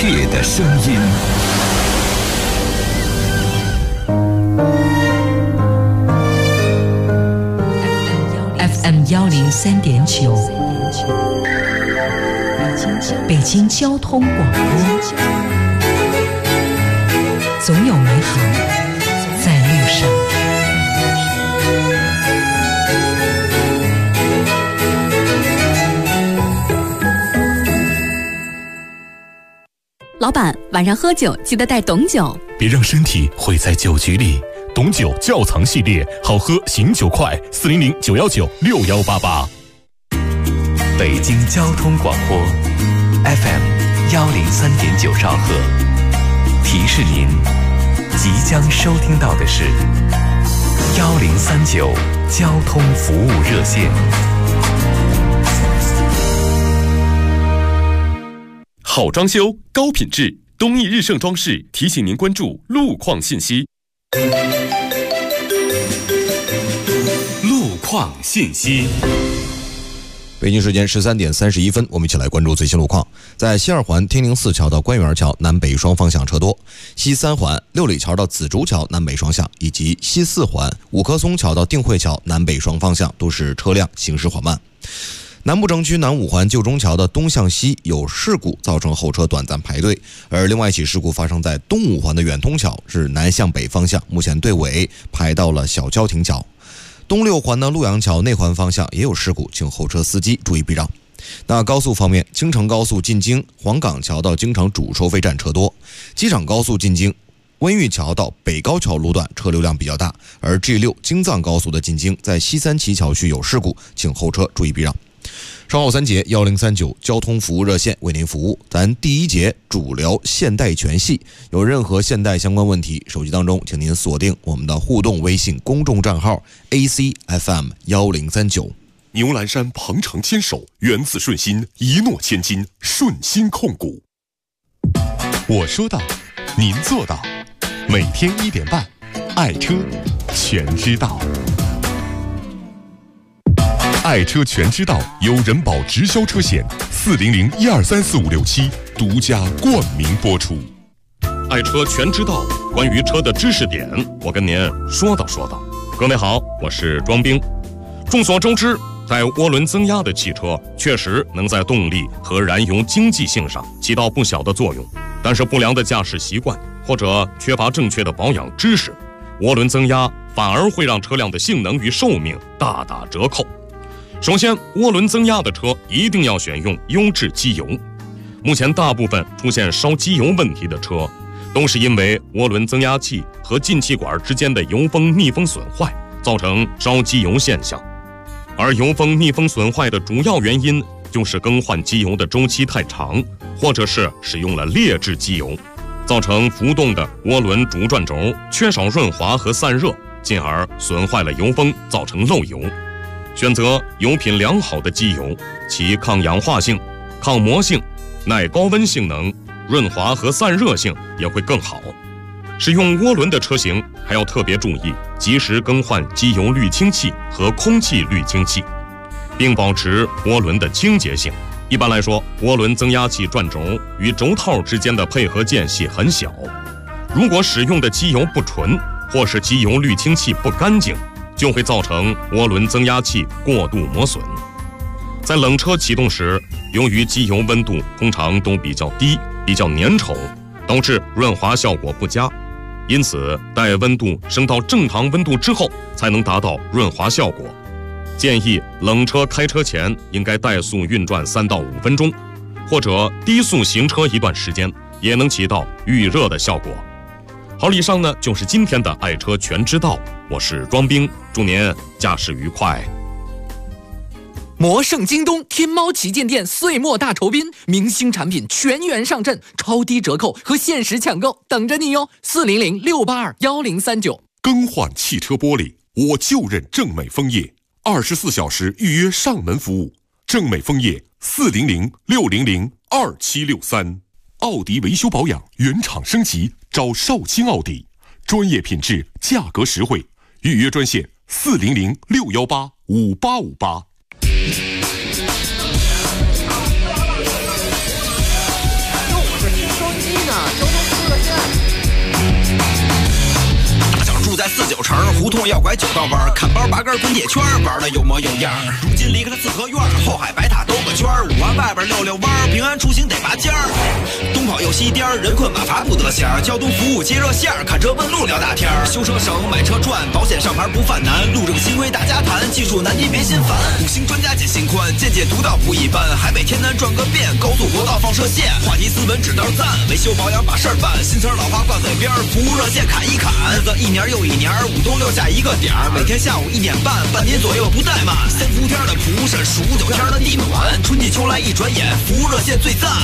切的声音。 FM 103.9，北京交通广播，总有美好在路上。 老板，晚上喝酒记得带董酒， 别让身体毁在酒局里。董酒窖藏系列，好喝醒酒快，400-919-6188。 北京交通广播 FM 103.9兆赫，提示您即将收听到的是1039交通服务热线。 好装修，高品质，东义日盛装饰提醒您关注路况信息。路况信息。 北京时间13点31分，我们一起来关注最新路况。在西二环天宁寺桥到官园桥南北双方向车多，西三环六里桥到紫竹桥南北双向，以及西四环五棵松桥到定慧桥南北双方向都是车辆行驶缓慢。南部城区南五环旧中桥的东向西有事故，造成后车短暂排队，而另外一起事故发生在东五环的远通桥，是南向北方向，目前队尾排到了小交亭桥。东六环的陆阳桥内环方向也有事故，请后车司机注意避让。那高速方面，京承高速进京黄岗桥到京承主收费站车多，机场高速进京温榆桥到北高桥路段车流量比较大，而 G6 京藏高速的进京在西三旗桥区有事故，请后车注意避让。稍后3节1039交通服务热线为您服务。咱第一节主聊现代全系，有任何现代相关问题，手机当中请您锁定我们的互动微信公众账号 ACFM 1039。 牛栏山鹏程牵手，源自顺心，一诺千金，顺心控股。我说到，您做到，每天1点半，爱车全知道。爱车全知道由人保直销车险400-1234567独家冠名播出。爱车全知道，关于车的知识点，我跟您说道说道。各位好，我是庄兵。众所周知，在涡轮增压的汽车确实能在动力和燃油经济性上起到不小的作用，但是不良的驾驶习惯或者缺乏正确的保养知识，涡轮增压反而会让车辆的性能与寿命大打折扣。首先，涡轮增压的车一定要选用优质机油。目前大部分出现烧机油问题的车，都是因为涡轮增压器和进气管之间的油封密封损坏，造成烧机油现象。而油封密封损坏的主要原因就是更换机油的周期太长，或者是使用了劣质机油，造成浮动的涡轮主转轴缺少润滑和散热，进而损坏了油封，造成漏油。选择油品良好的机油，其抗氧化性、抗磨性、耐高温性能、润滑和散热性也会更好。使用涡轮的车型还要特别注意及时更换机油滤清器和空气滤清器，并保持涡轮的清洁性。一般来说，涡轮增压器转轴与轴套之间的配合间隙很小，如果使用的机油不纯，或是机油滤清器不干净，就会造成涡轮增压器过度磨损。在冷车启动时，由于机油温度通常都比较低，比较粘稠，导致润滑效果不佳，因此待温度升到正常温度之后才能达到润滑效果。建议冷车开车前应该怠速运转3到5分钟，或者低速行车一段时间，也能起到预热的效果。好，以上呢就是今天的爱车全知道，我是庄兵，祝您驾驶愉快。 魔圣京东天猫旗舰店岁末大酬宾，明星产品全员上阵，超低折扣和限时抢购等着你哟！400-682-1039。 更换汽车玻璃，我就认正美枫叶，24小时预约上门服务。正美枫叶400-600-2763。奥迪维修保养原厂升级，找少卿奥迪，专业品质，价格实惠。预约专线400-618-5858。 胡同要拐9道弯，砍包8根滚铁圈，玩的有模有样。如今离开了四合院，后海白塔兜个圈，5环外边溜溜弯，平安出行得拔尖儿。东跑又西颠，人困马乏不得闲，交通服务接热线，看车问路聊大天，修车省买车赚，保险上牌不犯难，路正新规大家谈，技术难题别心烦。5星专家解心宽，见解独到不一般，海北天南转个遍，高速国道放射线，话题斯文指道赞，维修保养把事儿办，新词老话挂嘴边，服务热线砍一砍，日子一年又一年，5东6下一个点儿，每天下午1点半，半年左右不怠慢。3伏天的蒲扇，数9天的地暖，春季秋来一转眼，服务热线最赞。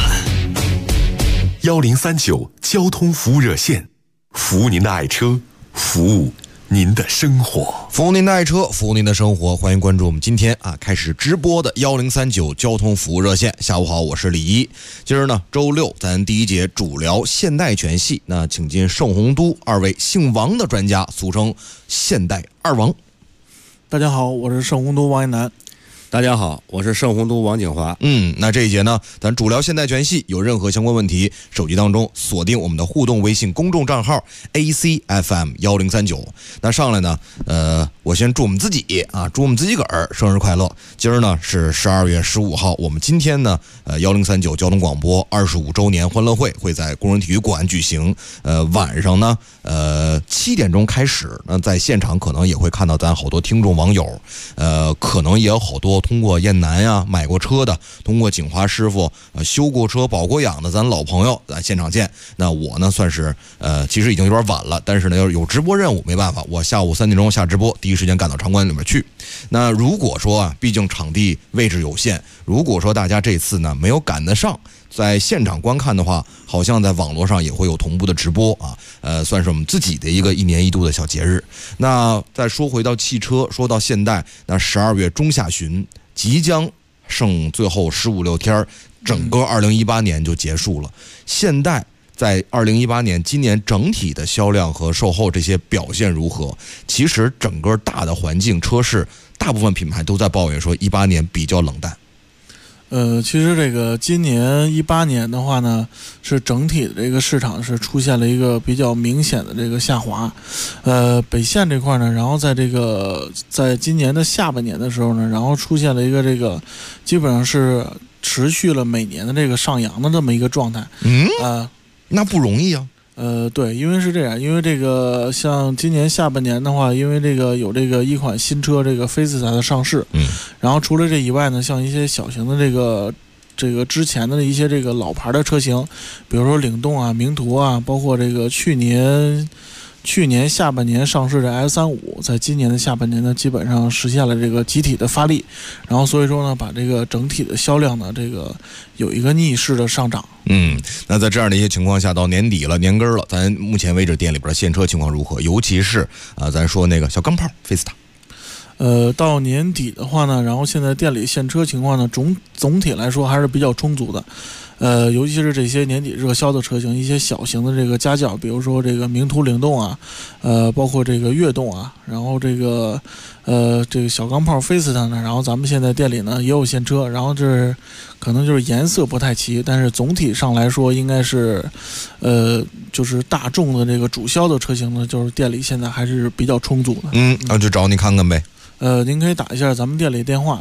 1039交通服务热线，服务您的爱车，服务您的生活， 服务您的爱车，服务您的生活。欢迎关注我们今天开始直播的1039交通服务热线。下午好，我是李一。今儿呢周六，咱第一节主聊现代全系，那请进盛洪都2位姓王的专家，俗称现代二王。 大家好，我是盛洪都王一楠。 大家好，我是盛洪都王景华。 那这一节呢，咱主聊现代全系，有任何相关问题，手机当中锁定我们的互动微信公众账号 ACFM1039。那上来呢，我先祝我们自己祝我们自己个儿生日快乐。今儿呢是12月15号，我们今天呢，1039交通广播25周年欢乐会会在工人体育馆举行。晚上呢，7点钟开始。那在现场可能也会看到咱好多听众网友，可能也有好多通过燕南呀买过车的，通过景华师傅修过车保过养的咱老朋友，咱现场见。那我呢算是其实已经有点晚了，但是呢要是有直播任务没办法，我下午3点钟下直播，第一时间赶到场馆里面去。那如果说毕竟场地位置有限，如果说大家这次呢没有赶得上在现场观看的话，好像在网络上也会有同步的直播算是我们自己的一个1年1度的小节日。那再说回到汽车，说到现代，那12月中下旬即将剩最后15、16天，整个2018年就结束了。现代在2018年今年整体的销量和售后这些表现如何？其实整个大的环境车市，大部分品牌都在抱怨说18年比较冷淡。 其实这个今年18年的话呢，是整体的这个市场是出现了一个比较明显的这个下滑。北线这块呢，然后在今年的下半年的时候呢，然后出现了一个这个基本上是持续了每年的这个上扬的这么一个状态。 那不容易啊。 对，因为是这样，因为这个像今年下半年的话，因为这个有这个一款新车这个菲斯塔的上市，然后除了这以外呢，像一些小型的这个之前的一些这个老牌的车型，比如说领动啊、名图啊，包括这个去年下半年上市的 S35， 在今年的下半年呢，基本上实现了这个集体的发力，然后所以说呢，把这个整体的销量呢，这个有一个逆势的上涨。 那在这样的一些情况下，到年底了，年根了，咱目前为止店里边现车情况如何？尤其是咱说那个小钢炮菲斯塔。 到年底的话呢，然后现在店里现车情况呢，总体来说还是比较充足的。尤其是这些年底热销的车型，一些小型的这个家轿，比如说这个名图领动啊，包括这个悦动啊，然后这个小钢炮菲斯塔呢，然后咱们现在店里呢也有现车，然后这可能就是颜色不太齐，但是总体上来说应该是，就是大众的这个主销的车型呢，就是店里现在还是比较充足的。 那就找你看看呗。 您可以打一下咱们店里电话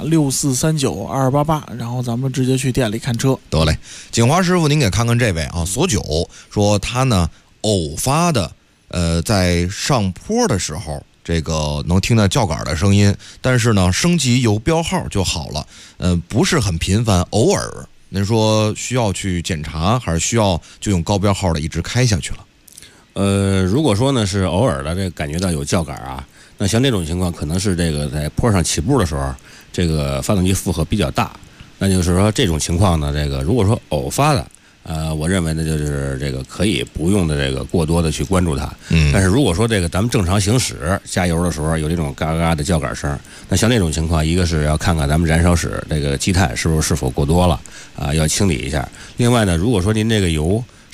64392288，然后咱们直接去店里看车。 得嘞，景华师傅，您给看看这位索九说他呢偶发的，在上坡的时候，这个能听到叫杆的声音，但是呢升级油标号就好了，不是很频繁，偶尔。您说需要去检查，还是需要就用高标号的一直开下去了？ 如果说呢是偶尔的，这感觉到有叫杆那像这种情况，可能是这个在坡上起步的时候，这个发动机负荷比较大。那就是说这种情况呢，这个如果说偶发的，我认为呢就是这个可以不用的这个过多的去关注它。但是如果说这个咱们正常行驶加油的时候有这种嘎嘎的叫杆声，那像这种情况，一个是要看看咱们燃烧室这个积碳是否过多了要清理一下。另外呢，如果说您这个油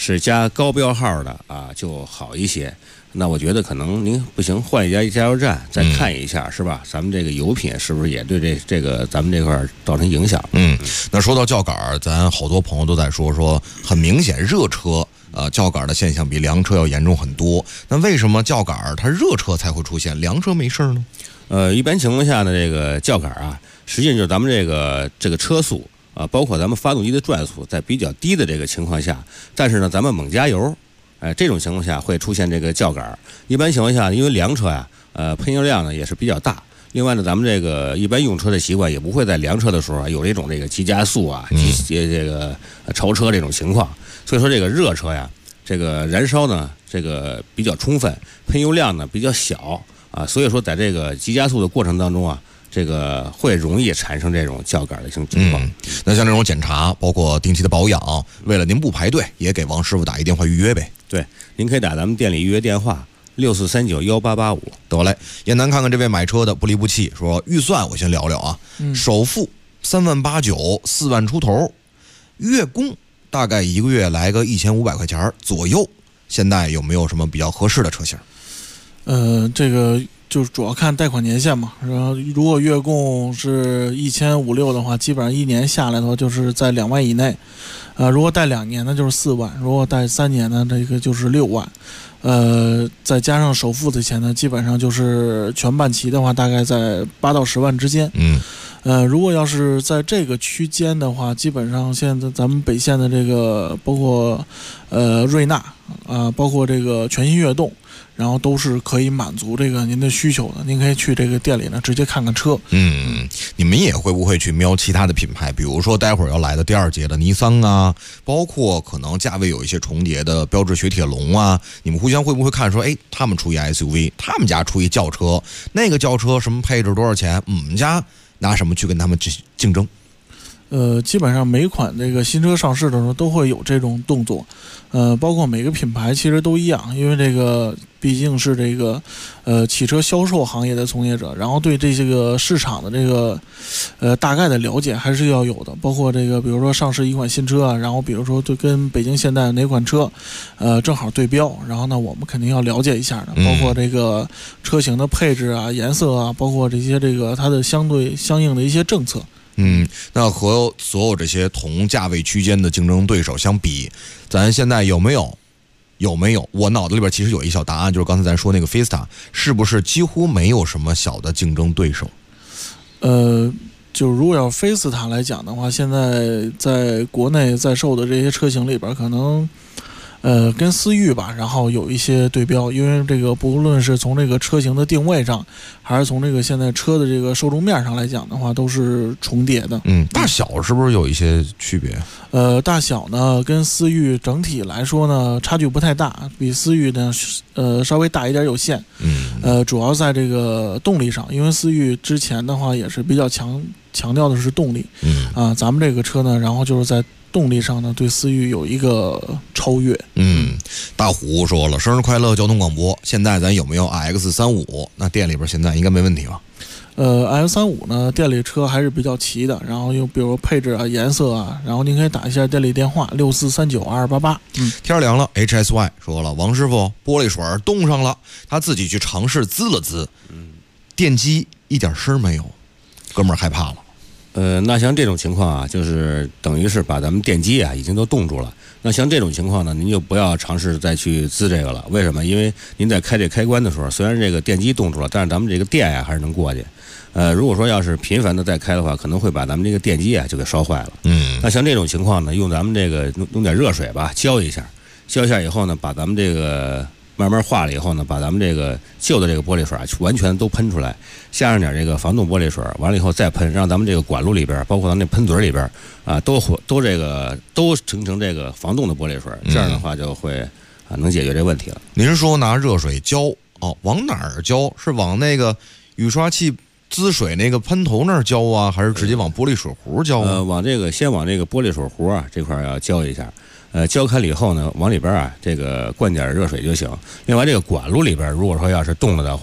是加高标号的啊就好一些。那我觉得可能您不行，换一家加油站再看一下，是吧？咱们这个油品是不是也对这个咱们这块造成影响？ 那说到轿杆，咱好多朋友都在说很明显热车轿杆的现象比凉车要严重很多。那为什么轿杆它热车才会出现，凉车没事呢？ 一般情况下呢，这个轿杆啊，实际上就是咱们这个车速啊，包括咱们发动机的转速在比较低的这个情况下，但是呢，咱们猛加油。这种情况下会出现这个轿杆。一般情况下，因为凉车呀，喷油量呢也是比较大。另外呢，咱们这个一般用车的习惯也不会在凉车的时候有这种急加速啊、这个超车这种情况。所以说这个热车呀，这个燃烧呢这个比较充分，喷油量呢比较小啊，所以说在这个急加速的过程当中啊，这个会容易产生这种轿杆的情况。 那像这种检查，包括定期的保养，为了您不排队，也给王师傅打一电话预约呗。 对，您可以打咱们店里预约电话64391885。 得嘞，燕南看看这位买车的不离不弃，说预算我先聊聊啊，首付3.89万，4万出头，月供大概1个月来个1500块钱左右，现在有没有什么比较合适的车型？ 这个就是主要看贷款年限嘛，然后如果月供是1500-1600的话，基本上1年下来的话就是在2万以内。如果贷2年呢就是4万，如果贷3年呢这个就是6万。再加上首付的钱呢，基本上就是全办齐的话，大概在8到10万之间。如果要是在这个区间的话，基本上现在咱们北线的这个包括瑞纳包括这个全新悦动，然后都是可以满足这个您的需求的。您可以去这个店里呢直接看看车。 你们也会不会去瞄其他的品牌，比如说待会儿要来的第2节的尼桑啊，包括可能价位有一些重叠的标致雪铁龙啊，你们互相会不会看说，他们出一 SUV， 他们家出一轿车，那个轿车什么配置多少钱，我们家拿什么去跟他们竞争？ 基本上每款这个新车上市的时候都会有这种动作，包括每个品牌其实都一样，因为这个毕竟是这个汽车销售行业的从业者，然后对这些个市场的这个大概的了解还是要有的，包括这个比如说上市一款新车啊，然后比如说就跟北京现代哪款车正好对标，然后呢我们肯定要了解一下的，包括这个车型的配置啊、颜色啊，包括这些这个它的相应的一些政策。 那和所有这些同价位区间的竞争对手相比，咱现在有没有？我脑子里边其实有一小答案，就是刚才咱说那个 Fiesta， 是不是几乎没有什么小的竞争对手？ 就如果要Fiesta来讲的话，现在在国内在售的这些车型里边，可能跟思域吧，然后有一些对标，因为这个不论是从这个车型的定位上，还是从这个现在车的这个受众面上来讲的话，都是重叠的。 大小是不是有一些区别？ 大小呢跟思域整体来说呢差距不太大，比思域呢稍微大一点有限。主要在这个动力上，因为思域之前的话也是比较强调的是动力。咱们这个车呢，然后就是在动力上呢对思域有一个超越。 大虎说了，生日快乐交通广播，现在咱有没有 RX35？ 那店里边现在应该没问题吧 ？RX35 呢店里车还是比较齐的，然后又比如配置啊、颜色啊，然后您可以打一下店里电话64392288。 天凉了 HSY 说了，王师傅玻璃水冻上了，他自己去尝试滋了滋，电机一点声没有，哥们儿害怕了。 那像这种情况啊，就是等于是把咱们电机啊已经都冻住了。那像这种情况呢，您就不要尝试再去滋这个了。为什么？因为您在开这开关的时候，虽然这个电机冻住了，但是咱们这个电呀还是能过去。如果说要是频繁的再开的话，可能会把咱们这个电机啊就给烧坏了。那像这种情况呢，用咱们这个弄点热水吧，浇一下以后呢，把咱们这个慢慢化了以后呢，把咱们这个旧的这个玻璃水啊完全都喷出来，下上点这个防冻玻璃水，完了以后再喷，让咱们这个管路里边，包括咱们那喷嘴里边啊，都形成这个防冻的玻璃水，这样的话就会能解决这问题了。 您说拿热水浇往哪儿浇？是往那个雨刷器滋水那个喷头那儿浇啊，还是直接往玻璃水壶浇啊？ 先往这个玻璃水壶啊这块要浇一下。浇开了以后呢，往里边啊这个灌点热水就行。另外这个管路里边，如果说要是冻了的话，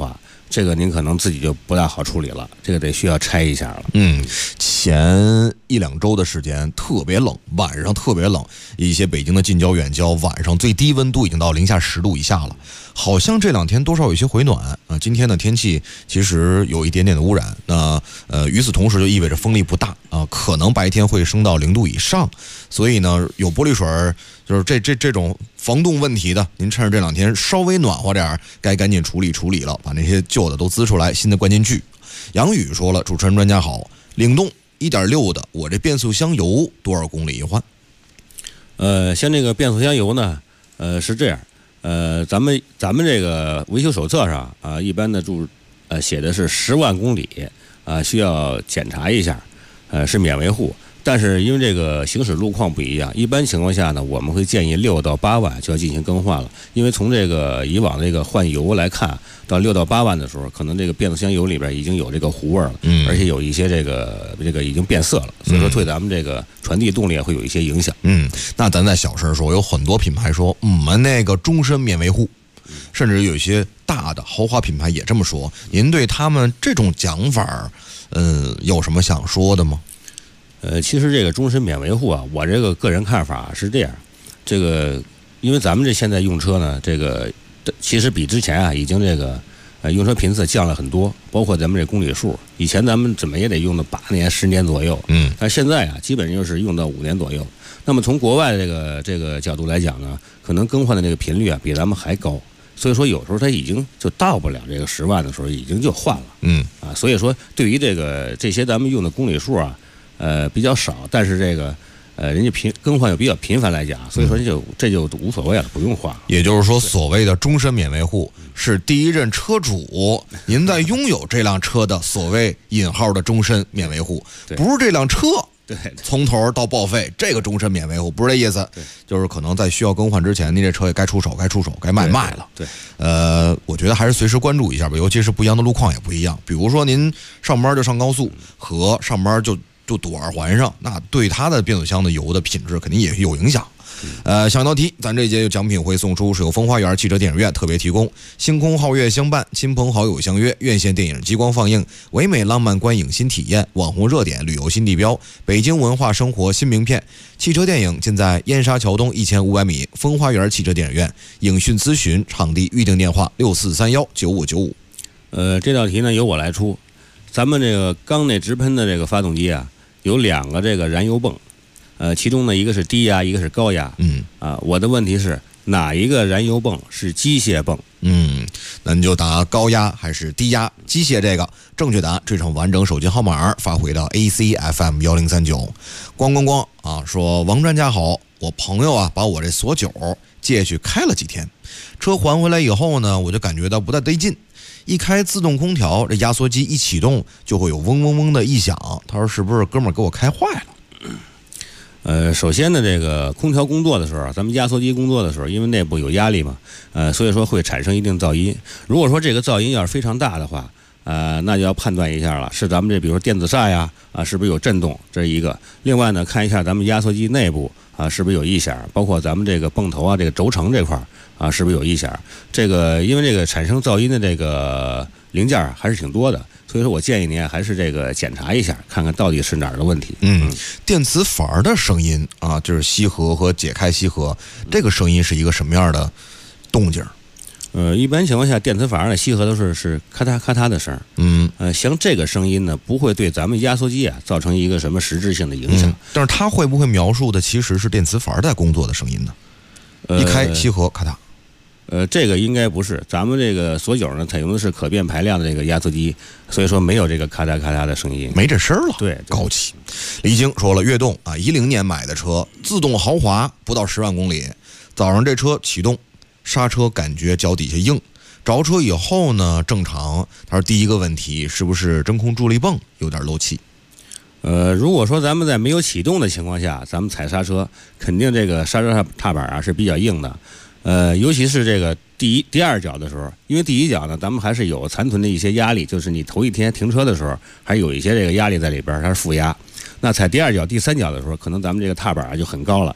这个您可能自己就不大好处理了，这个得需要拆一下了。 前1-2周的时间特别冷，晚上特别冷，一些北京的近郊远郊晚上最低温度已经到零下10度以下了。好像这2天多少有些回暖啊。今天的天气其实有一点点的污染，那与此同时就意味着风力不大啊，可能白天会升到0度以上。所以呢，有玻璃水就是这种防冻问题的，您趁着这2天稍微暖和点，该赶紧处理了，把那些旧的都滋出来，新的灌进去。杨宇说了，主持人专家好，领动1.6的，我这变速箱油多少公里一换？ 像这个变速箱油呢，是这样，咱们这个维修手册上啊，一般的写的是10万公里啊，需要检查一下，是免维护。但是因为这个行驶路况不一样，一般情况下呢，我们会建议6到8万就要进行更换了。因为从这个以往这个换油来看，到6到8万的时候，可能这个变速箱油里边已经有这个糊味了，而且有一些这个已经变色了，所以说对咱们这个传递动力会有一些影响。 那咱再小声说，有很多品牌说我们那个终身免维护，甚至有一些大的豪华品牌也这么说。您对他们这种讲法，有什么想说的吗？ 其实这个终身免维护啊，我这个个人看法是这样，这个因为咱们这现在用车呢，这个其实比之前啊已经这个用车频次降了很多，包括咱们这公里数，以前咱们怎么也得用到8年、10年左右，但现在啊基本就是用到5年左右。那么从国外这个角度来讲呢，可能更换的这个频率啊比咱们还高，所以说有时候它已经就到不了这个10万的时候，已经就换了，所以说对于这些咱们用的公里数啊。比较少，但是这个人家更换又比较频繁来讲，所以说这就无所谓了，不用换了。 也就是说，所谓的终身免维护是第一任车主您在拥有这辆车的所谓引号的终身免维护，不是这辆车从头到报废这个终身免维护，不是这意思，就是可能在需要更换之前，您这车也该出手，该卖了。 对， 我觉得还是随时关注一下吧，尤其是不一样的路况也不一样。比如说您上班就上高速，和上班就堵耳环上，那对它的变速箱的油的品质肯定也有影响。想到题，咱这节有奖品会送出，是由风花园汽车电影院特别提供，星空皓月相伴，亲朋好友相约，院线电影激光放映，唯美浪漫观影新体验，网红热点旅游新地标，北京文化生活新名片。汽车电影尽在燕莎桥东1500米风花园汽车电影院，影讯咨询场地预订电话64319595。 这道题呢由我来出，咱们这个缸内直喷的这个发动机啊，有2个这个燃油泵，其中呢一个是低压，一个是高压。我的问题是哪一个燃油泵是机械泵？ 那你就答高压还是低压机械这个。正确答案，这场完整手机号码发回到 ACFM 1039。咣啊，说王专家好，我朋友啊把我这锁酒借去开了几天，车还回来以后呢，我就感觉到不太对劲。一开自动空调，这压缩机一启动就会有嗡嗡嗡的异响。他说是不是哥们儿给我开坏了？ 首先呢，这个空调工作的时候，咱们压缩机工作的时候，因为内部有压力嘛，所以说会产生一定噪音。如果说这个噪音要是非常大的话，那就要判断一下了，是咱们这比如说电子刹呀，是不是有震动，这是一个。另外呢，看一下咱们压缩机内部是不是有异响，包括咱们这个泵头这个轴承这块是不是有异响。这个因为这个产生噪音的这个零件还是挺多的，所以说我建议您还是这个检查一下，看看到底是哪儿的问题。 电磁阀的声音啊，就是吸合和解开吸合，这个声音是一个什么样的动静？ 一般情况下，电磁阀的吸合都是咔嗒咔嗒的声。像这个声音呢，不会对咱们压缩机造成一个什么实质性的影响。 但是它会不会描述的其实是电磁阀在工作的声音呢？一开吸合咔嗒。 这个应该不是，咱们这个锁酒呢采用的是可变排量的这个压缩机，所以说没有这个咔嗒咔嗒的声音， 没这声了。 对， 高级。李晶说了，悦动啊，10年买的车，自动豪华，不到10万公里。早上这车启动，刹车感觉脚底下硬，着车以后呢正常。他说第一个问题是不是真空助力泵有点漏气？ 如果说咱们在没有启动的情况下，咱们踩刹车，肯定这个刹车踏板是比较硬的。尤其是这个第二脚的时候，因为第一脚呢，咱们还是有残存的一些压力，就是你头一天停车的时候，还有一些这个压力在里边，它是负压。那踩第二脚、第三脚的时候，可能咱们这个踏板就很高了。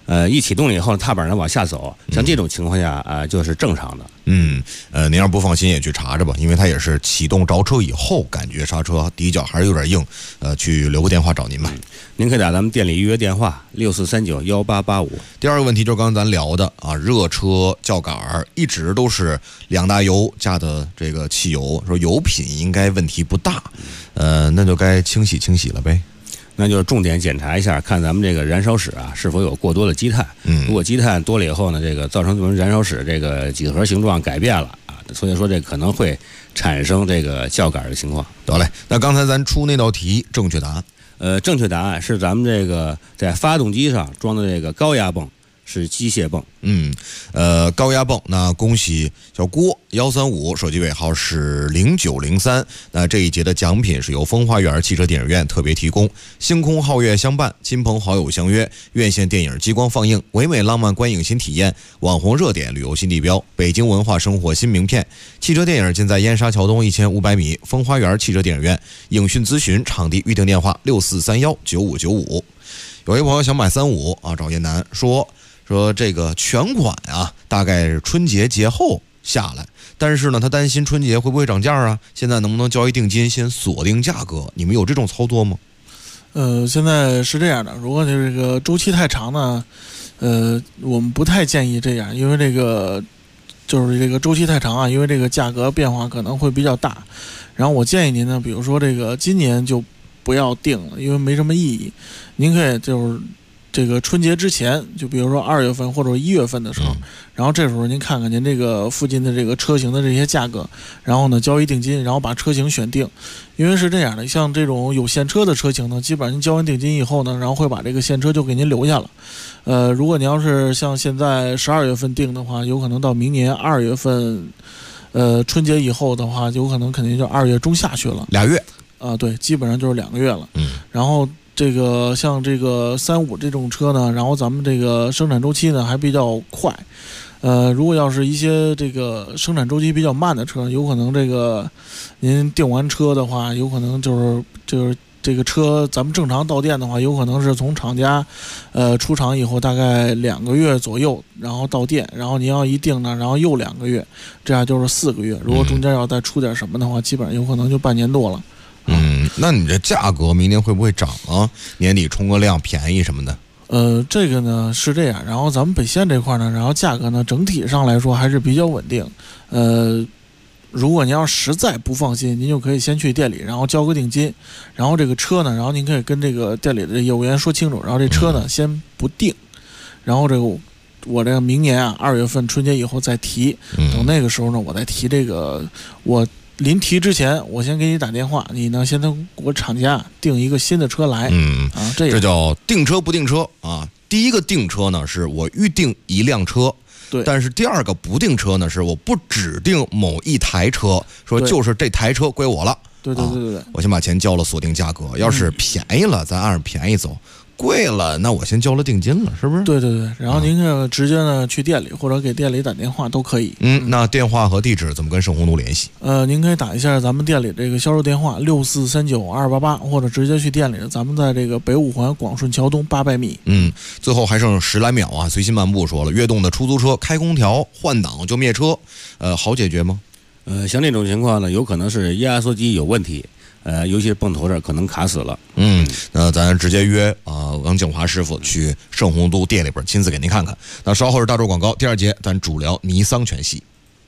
一启动了以后，踏板呢往下走，像这种情况下就是正常的。 您要不放心也去查查吧，因为它也是启动着车以后感觉刹车底脚还是有点硬，去留个电话找您吧。 您可以打咱们店里预约电话64391885。 第二个问题就是刚才咱聊的啊，热车轿杆一直都是2大油加的这个汽油，说油品应该问题不大，那就该清洗了呗。 那就是重点检查一下，看咱们这个燃烧室是否有过多的积碳。如果积碳多了以后呢，这个造成咱们燃烧室这个几何形状改变了所以说这可能会产生这个轿杆的情况。 得嘞，那刚才咱出那道题正确答案， 正确答案是咱们这个在发动机上装的这个高压泵。是机械泵， 高压泵。那恭喜小郭135，手机尾号是0903。那这一节的奖品是由风花园汽车电影院特别提供，星空皓月相伴，亲朋好友相约，院线电影激光放映，唯美浪漫观影新体验，网红热点旅游新地标，北京文化生活新名片。汽车电影尽在燕莎桥东1500米风花园汽车电影院。影讯咨询场地预订电话64319595。有一朋友想买35找燕南说这个全款大概是春节节后下来，但是呢他担心春节会不会涨价啊？现在能不能交易定金先锁定价格？你们有这种操作吗？ 现在是这样的，如果这个周期太长呢，我们不太建议这样，因为这个就是这个周期太长因为这个价格变化可能会比较大。然后我建议您呢，比如说这个今年就不要定了，因为没什么意义。您可以就是这个春节之前，就比如说2月份或者1月份的时候，然后这时候您看看您这个附近的这个车型的这些价格，然后呢交易定金，然后把车型选定。因为是这样的，像这种有现车的车型呢，基本上您交完定金以后呢，然后会把这个现车就给您留下了。如果您要是像现在12月份定的话，有可能到明年2月份，春节以后的话，有可能肯定就2月中下去了 ，2月对，基本上就是2个月了。然后这个像这个35这种车呢，然后咱们这个生产周期呢还比较快。如果要是一些这个生产周期比较慢的车，有可能这个您订完车的话，有可能就是这个车咱们正常到店的话，有可能是从厂家出厂以后大概2个月左右，然后到店，然后您要一订呢，然后又2个月，这样就是4个月。如果中间要再出点什么的话，基本上有可能就半年多了。 那你这价格明年会不会涨啊？年底冲个量便宜什么的？ 这个呢是这样，然后咱们北线这块呢，然后价格呢整体上来说还是比较稳定。如果您要实在不放心，您就可以先去店里，然后交个定金，然后这个车呢，然后您可以跟这个店里的业务员说清楚，然后这车呢先不定，然后这个我这个明年2月份春节以后再提，等那个时候呢我再提这个我。临提之前，我先给你打电话，你呢先给我厂家订一个新的车来。这叫订车不订车啊。第一个订车呢，是我预定一辆车， 对。 但是第二个不订车呢，是我不指定某一台车，说就是这台车归我了。 对。 我先把钱交了，锁定价格。要是便宜了，咱按着便宜走。贵了，那我先交了定金了，是不是？ 对。然后您可直接呢去店里或者给店里打电话都可以。 那电话和地址怎么跟盛虹路联系？ 您可以打一下咱们店里这个销售电话64392288，或者直接去店里，咱们在这个北5环广顺桥东800米。 最后还剩10来秒啊！随心漫步说了，悦动的出租车开空调换挡就灭车，好解决吗？ 像这种情况呢，有可能是压缩机有问题。尤其是泵头这儿可能卡死了。 那咱直接约王景华师傅去盛虹都店里边亲自给您看看。那稍后是大众广告，第2节咱主聊尼桑全系。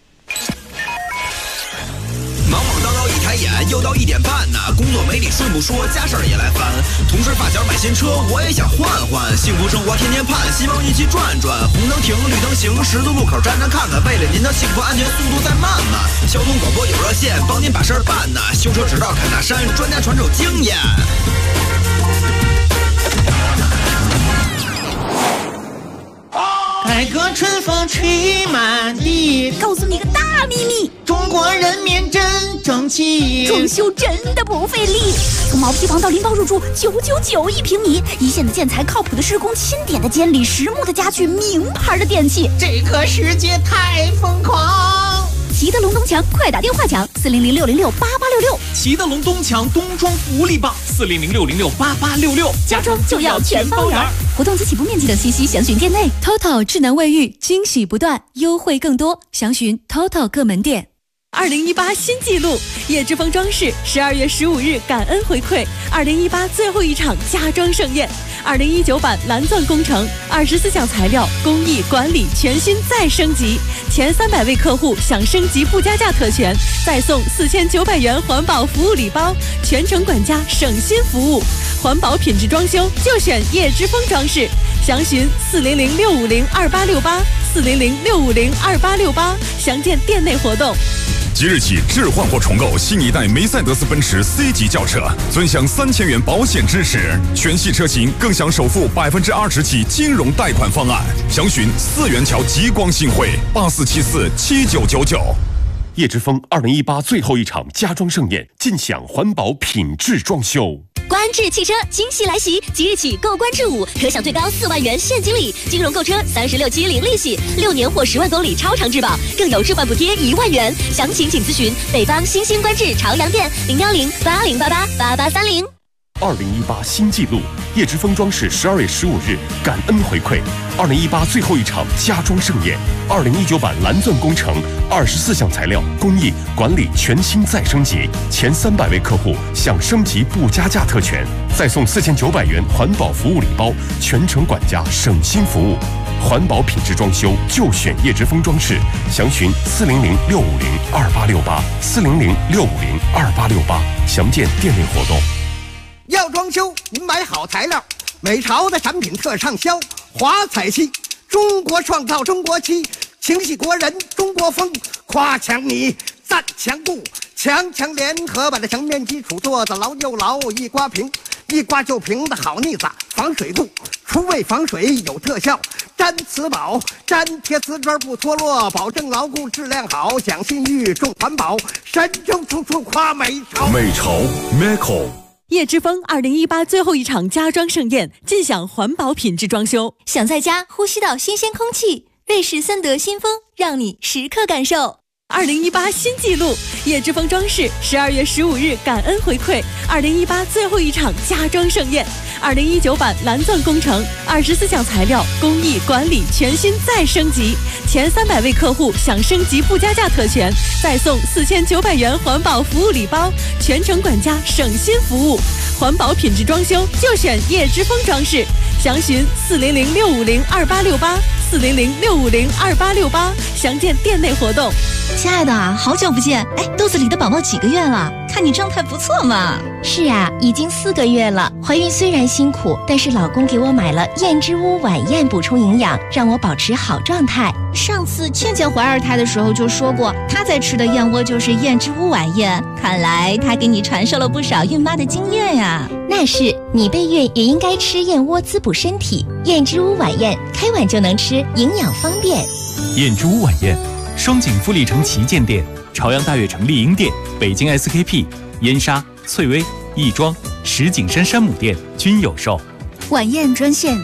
忙忙叨叨一抬眼，又到1点半呢。工作没理顺不说，家事儿也来烦。同事发小买新车，我也想换换。幸福生活天天盼，希望一起转转。红灯停，绿灯行，十字路口站站看看。为了您的幸福安全，速度再慢慢。交通广播有热线，帮您把事儿办呢。修车指导侃大山，专家传授经验。 改革春风吹满地， 告诉你个大秘密， 中国人民真争气， 装修真的不费力。从毛坯房到拎包入住，999一平米，一线的建材，靠谱的施工，钦点的监理，实木的家具，名牌的电器。 这个世界太疯狂， 齐德龙东强，快打电话抢400-606-8866。 齐德龙东强冬装福利棒400-606-8866， 家装就要全包圆。活动及起步面积等信息详询店内。 TOTO 智能卫浴，惊喜不断，优惠更多，详询 TOTO 各门店。2018新纪录，叶之峰装饰12月15日感恩回馈2018最后一场家装盛宴，2019版蓝钻工程，24项材料工艺管理全新再升级，前300位客户享升级不加价特权，再送4900元环保服务礼包，全程管家省心服务，环保品质装修就选叶之峰装饰，详询400-650-2868，400-650-2868，详见店内活动。 即日起置换或重购新一代梅赛德斯奔驰 C 级轿车，尊享3000元保险支持，全系车型更享首付20%起金融贷款方案。详询4元桥极光新汇84747999。 叶之峰2018最后一场家装盛宴，尽享环保品质装修。 观致汽车惊喜来袭，即日起购观致5可享最高4万元现金礼，金融购车36期零利息，6年或10万公里超长质保，更有置换补贴1万元。详情请咨询北方新兴观致朝阳店01080888830。 2018新纪录，叶之峰装饰12月15日感恩回馈2018最后一场家装盛宴，2019版蓝钻工程24项材料工艺管理全新再升级，前300位客户享升级不加价特权，再送4900元环保服务礼包，全程管家省心服务。环保品质装修就选叶之峰装饰，详询400-650-2868，400-650-2868，详见店内活动。 要装修，您买好材料，美潮的产品特畅销，华彩漆，中国创造中国漆，情系国人中国风，夸强你赞强固，强联合把这墙面基础做得牢又牢，一刮平，一刮就平的好腻子，防水度，除味防水有特效，粘瓷宝，粘贴瓷砖不脱落，保证牢固质量好，讲信誉重环保，神州处处夸美潮。 美潮 Meco。 叶之峰2018最后一场家装盛宴，尽享环保品质装修。 想在家呼吸到新鲜空气，瑞士森德新风让你时刻感受。 2018新纪录，叶之峰装饰12月15日感恩回馈2018最后一场家装盛宴，2019版蓝钻工程24项材料工艺管理全新再升级，前300位客户享升级不加价特权，再送4900元环保服务礼包，全程管家省心服务，环保品质装修就选叶之峰装饰，详询400-650-2868，400-650-2868，详见店内活动。 亲爱的，好久不见！哎，肚子里的宝宝几个月了？看你状态不错嘛。 是啊，已经4个月了。怀孕虽然辛苦，但是老公给我买了燕之屋晚宴补充营养，让我保持好状态。 上次倩倩怀2胎的时候就说过，她在吃的燕窝就是燕之屋晚宴。看来她给你传授了不少孕妈的经验呀。 那是，你备孕也应该吃燕窝滋补身体。燕之屋晚宴，开碗就能吃，营养方便。 燕之屋晚宴，双井富力城旗舰店、朝阳大悦城丽婴店、北京 SKP、燕莎、翠微、亦庄、石景山山姆店均有售。 晚宴专线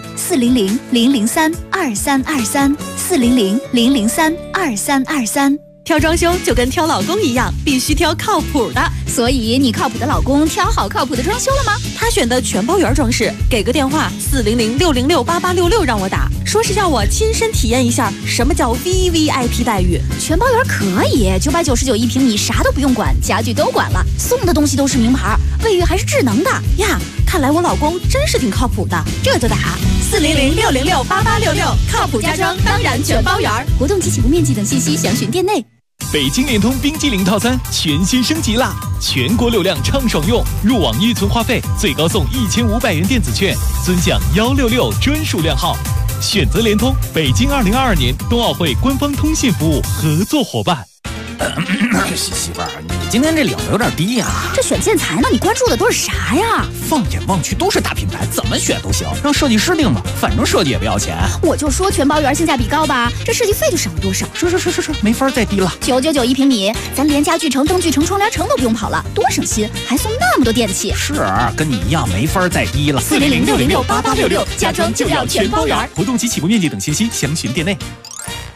400-003-2323，400-003-2323。 挑装修就跟挑老公一样，必须挑靠谱的。 所以你靠谱的老公挑好靠谱的装修了吗？ 他选的全包圆装饰，给个电话400-606-8866让我打，说是要我亲身体验一下什么叫 VVIP 待遇。 全包圆可以，999一平米，啥都不用管，家具都管了，送的东西都是名牌，卫浴还是智能的呀。看来我老公真是挺靠谱的， 这就打 400-606-8866，靠谱家装当然全包圆。 活动及起步面积等信息详询店内。 北京联通冰激凌套餐全新升级啦！全国流量畅爽用，入网预存话费最高送1500元电子券，尊享166专属靓号。选择联通，北京2022年冬奥会官方通信服务合作伙伴。 媳妇儿，你今天这领子有点低呀。 这选建材呢，你关注的都是啥呀？ 放眼望去都是大品牌，怎么选都行，让设计师定吧，反正设计也不要钱。 我就说全包圆性价比高吧，这设计费就省了多少？ 是，没法再低了。 999一平米，咱连家具城、灯具城、窗帘城都不用跑了，多省心，还送那么多电器。 是，跟你一样没法再低了。 400-606-8866，家装就要全包圆。 活动及起步面积等信息详询店内。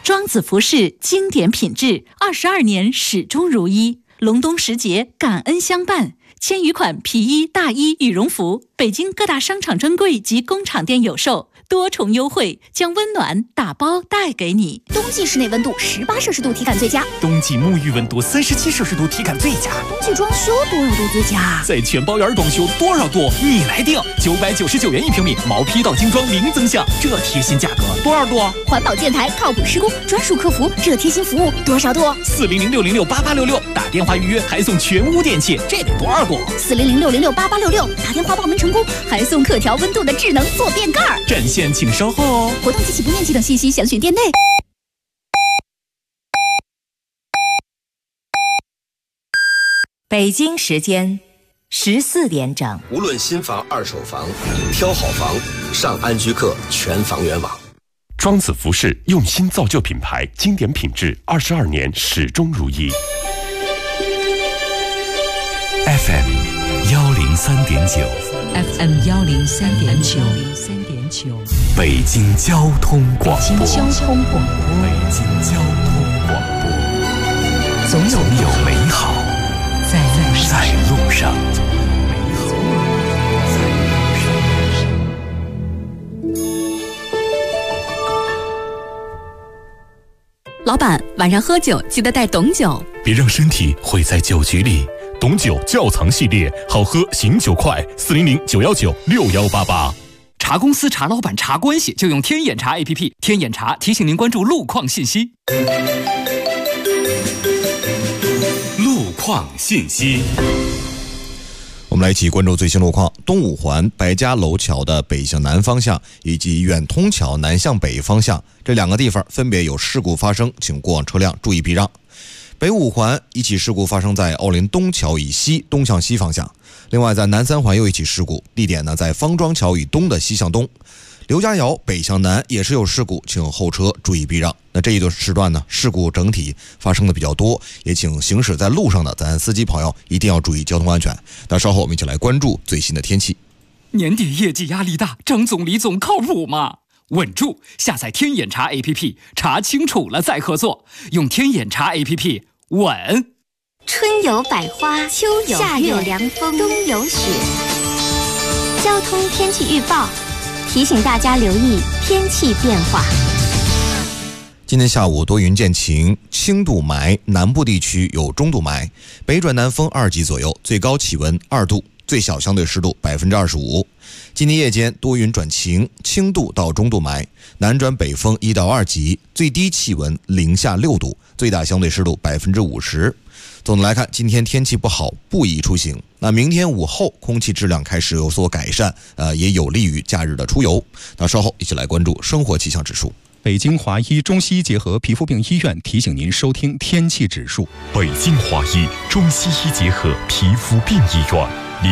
庄子服饰经典品质，22年始终如一。隆冬时节，感恩相伴。千余款皮衣、大衣、羽绒服，北京各大商场专柜及工厂店有售，多重优惠，将温暖打包带给你。 冬季室内温度18摄氏度体感最佳， 冬季沐浴温度37摄氏度体感最佳， 冬季装修多少度最佳？ 在全包园装修多少度？你来定，999元1平米，毛坯到精装零增项，这贴心价格多少度？ 环保建材，靠谱施工，专属客服，这贴心服务多少度 ？400-606-8866，打电话预约还送全屋电器，这得多少度 ？400-606-8866，打电话报名成功还送可调温度的智能坐便盖。 展现请稍后哦。 活动及起步面积等信息详询店内。 北京时间14点整。 无论新房、二手房，挑好房，上安居客全房源网。 庄子服饰用心造就品牌，经典品质，22年始终如一。 FM 103.9 FM 103.9 北京交通广播。 北京交通广播，总有美好在路上。 老板，晚上喝酒记得带董酒， 别让身体毁在酒局里。董酒窖藏系列，好喝醒酒快，400-919-6188。 查公司、查老板、查关系，就用天眼查 APP。天眼查提醒您关注路况信息。 路况信息。 我们来一起关注最新路况。东五环白家楼桥的北向南方向以及远通桥南向北方向这两个地方分别有事故发生，请过往车辆注意避让。北五环一起事故发生在奥林东桥以西东向西方向，另外在南三环又一起事故，地点呢在方庄桥以东的西向东。刘家窑北向南也是有事故，请后车注意避让。那这一段时段呢，事故整体发生的比较多，也请行驶在路上的咱司机朋友一定要注意交通安全。那稍后我们一起来关注最新的天气。 年底业绩压力大，张总李总靠谱吗？稳住！下载天眼查 APP， 查清楚了再合作。用天眼查 APP， 稳。 春有百花，秋有夏有凉风，冬有雪。交通天气预报提醒大家留意天气变化。 今天下午多云见晴，轻度霾，南部地区有中度霾，北转南风2级左右，最高气温2度，最小相对湿度25%。今天夜间多云转晴，轻度到中度霾，南转北风1到2级，最低气温零下6度，最大相对湿度50%。总的来看，今天天气不好，不宜出行。那明天午后空气质量开始有所改善，也有利于假日的出游。那稍后一起来关注生活气象指数。 北京华医中西医结合皮肤病医院提醒您收听天气指数。 北京华医中西医结合皮肤病医院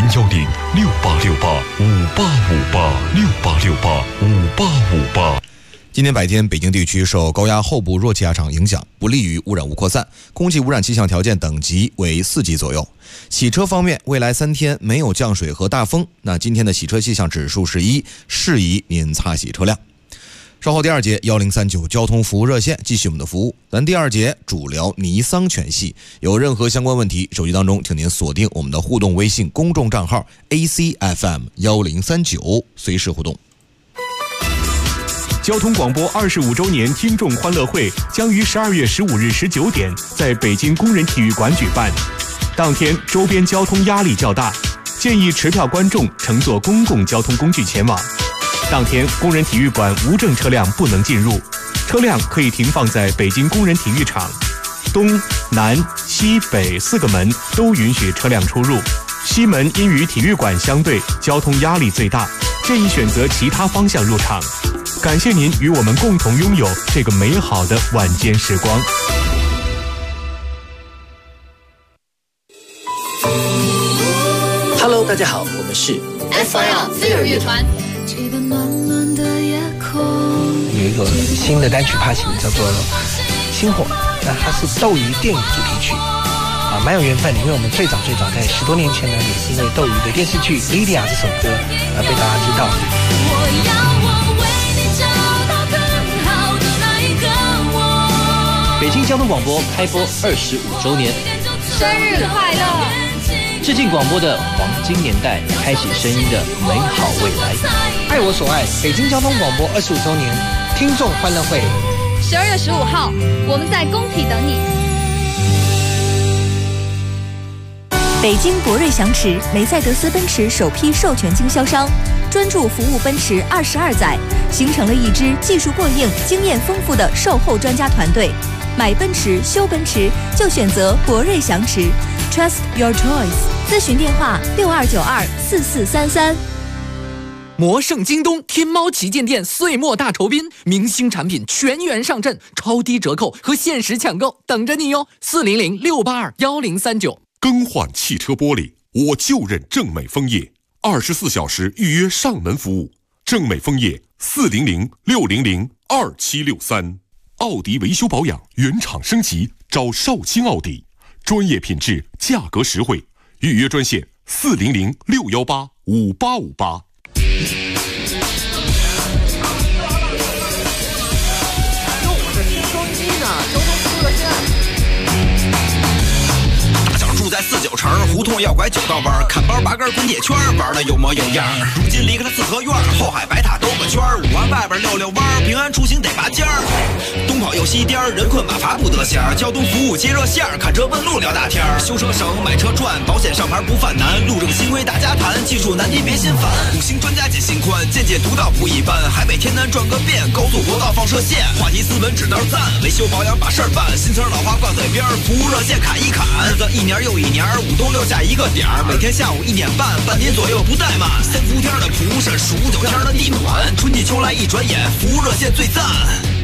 ，010-6868-5858，6868-5858。 今天白天，北京地区受高压后部弱气压场影响，不利于污染物扩散，空气污染气象条件等级为4级左右。洗车方面，未来3天没有降水和大风，那今天的洗车气象指数是1，适宜您擦洗车辆。稍后第2节1039交通服务热线继续我们的服务。咱第2节主聊尼桑全系，有任何相关问题，手机当中请您锁定我们的互动微信公众账号 ACFM1039，随时互动。 交通广播25周年听众欢乐会将于12月15日19点在北京工人体育馆举办。当天周边交通压力较大，建议持票观众乘坐公共交通工具前往。当天工人体育馆无证车辆不能进入，车辆可以停放在北京工人体育场，东南西北4个门都允许车辆出入，西门因与体育馆相对，交通压力最大，建议选择其他方向入场。感谢您与我们共同拥有这个美好的晚间时光。 Hello， 大家好，我们是 SYL 飞儿乐团。 有一个新的单曲发行，叫做《星火》，那它是斗鱼电影主题曲，蛮有缘分的，因为我们最早在10多年前呢，也是因为斗鱼的电视剧《莉莉娅》这首歌而被大家知道。我要我为你找到更好的那一个我。 京交通广播开播25周年， 生日快乐！ 致敬广播的黄金年代，开启声音的美好未来。 爱我所爱，北京交通广播25周年听众欢乐会 ，12月15号，我们在工体等你。 北京博瑞祥驰，梅赛德斯奔驰首批授权经销商，专注服务奔驰22载，形成了一支技术过硬、经验丰富的售后专家团队。买奔驰、修奔驰就选择博瑞祥驰 ，Trust your choice。咨询电话62924433。 魔圣京东天猫旗舰店岁末大酬宾，明星产品全员上阵，超低折扣和限时抢购等着你哟！400-682-1039。 更换汽车玻璃，我就认正美枫叶，24小时预约上门服务。正美枫叶400-600-2763。奥迪维修保养原厂升级，找少卿奥迪，专业品质，价格实惠。预约专线400-618-5858。 住在49城，胡同要拐9道弯，看包8根滚铁圈，玩的有模有样。如今离开了四合院，后海白塔兜个圈，5环外边溜溜弯，平安出行得拔尖儿。东跑又西颠，人困马乏不得闲。交通服务接热线，看车问路聊大天。修车省，买车赚，保险上牌不犯难。路政新规大家谈，技术难题别心烦。5星专家解心宽，见解独到不一般。海北天南转个遍，高速国道放射线，话题斯文指道赞，维修保养把事儿办。新词老话挂嘴边，服务热线砍一砍。日子一年又一年，5冬6夏一个点儿，每天下午1点半，半年左右不怠慢。3伏天的蒲是数9天的地暖，春季秋来一转眼，服务热线最赞。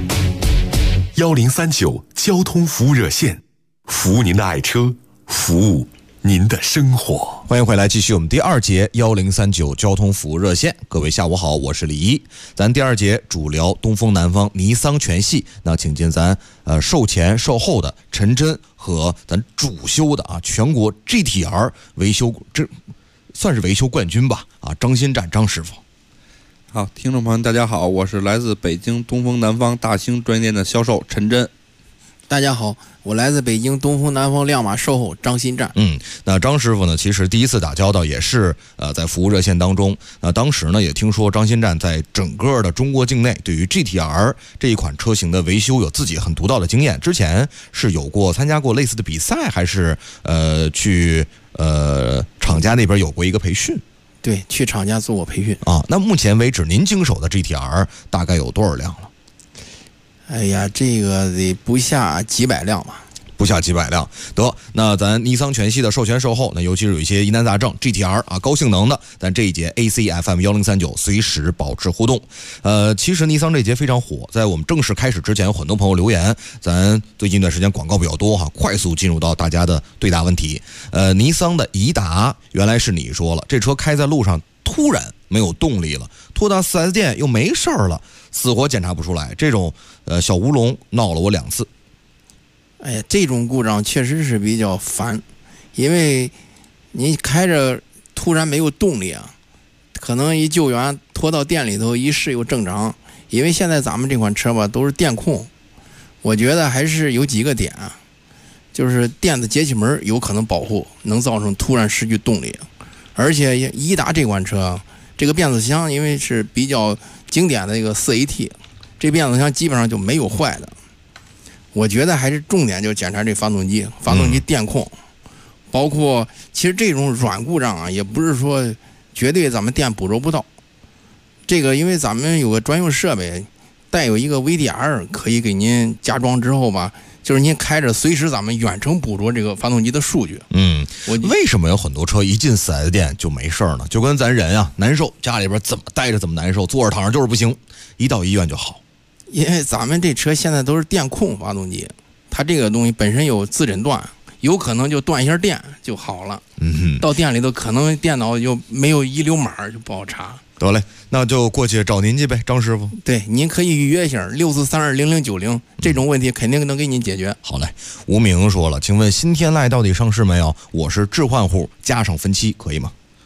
1039交通服务热线，服务您的爱车，服务您的生活。 欢迎回来，继续我们第2节1039交通服务热线。各位下午好，我是李一。咱第2节主聊东风南方尼桑全系，那请进咱售前售后的陈真和咱主修的全国 GTR 维修，这算是维修冠军吧张新战张师傅。 好，听众朋友大家好，我是来自北京东风南方大兴专业店的销售陈真。 大家好，我来自北京东风南方亮马售后张新战。 那张师傅呢，其实第一次打交道也是在服务热线当中。那当时呢，也听说张新战在整个的中国境内对于 GTR 这一款车型的维修有自己很独到的经验。之前是有过参加过类似的比赛，还是去厂家那边有过一个培训？ 对，去厂家做过培训啊。那目前为止，您经手的 GTR 大概有多少辆了？ 哎呀，这个得不下几百辆吧。 不下几百辆。得，那咱尼桑全系的授权售后，那尤其是有一些疑难杂症 GTR 高性能的，咱这一节 ACFM1039随时保持互动。其实尼桑这节非常火，在我们正式开始之前，有很多朋友留言，咱最近一段时间广告比较多快速进入到大家的对答问题。尼桑的颐达，原来是你说了，这车开在路上突然没有动力了，拖到 4S 店又没事儿了，死活检查不出来，这种小乌龙闹了我2次。 哎呀，这种故障确实是比较烦，因为你开着突然没有动力可能一救援拖到店里头一试又正常。因为现在咱们这款车吧都是电控，我觉得还是有几个点就是电子节气门有可能保护，能造成突然失去动力。而且颐达这款车，这个变速箱因为是比较经典的一个 4AT， 这变速箱基本上就没有坏的。我觉得还是重点就检查这发动机电控，包括其实这种软故障也不是说绝对咱们店捕捉不到。这个因为咱们有个专用设备，带有一个 VDR， 可以给您加装之后吧，就是您开着随时咱们远程捕捉这个发动机的数据。 为什么有很多车一进 4S 店就没事呢？就跟咱人难受，家里边怎么待着怎么难受，坐着躺着就是不行，一到医院就好。 因为咱们这车现在都是电控发动机，它这个东西本身有自诊断，有可能就断一下电就好了。到店里头可能电脑就没有遗留码，就不好查。 得嘞，那就过去找您去呗，张师傅。 对，您可以预约一下64320090，这种问题肯定能给您解决。 好嘞，吴明说了，请问新天籁到底上市没有？我是置换户，加上分期可以吗？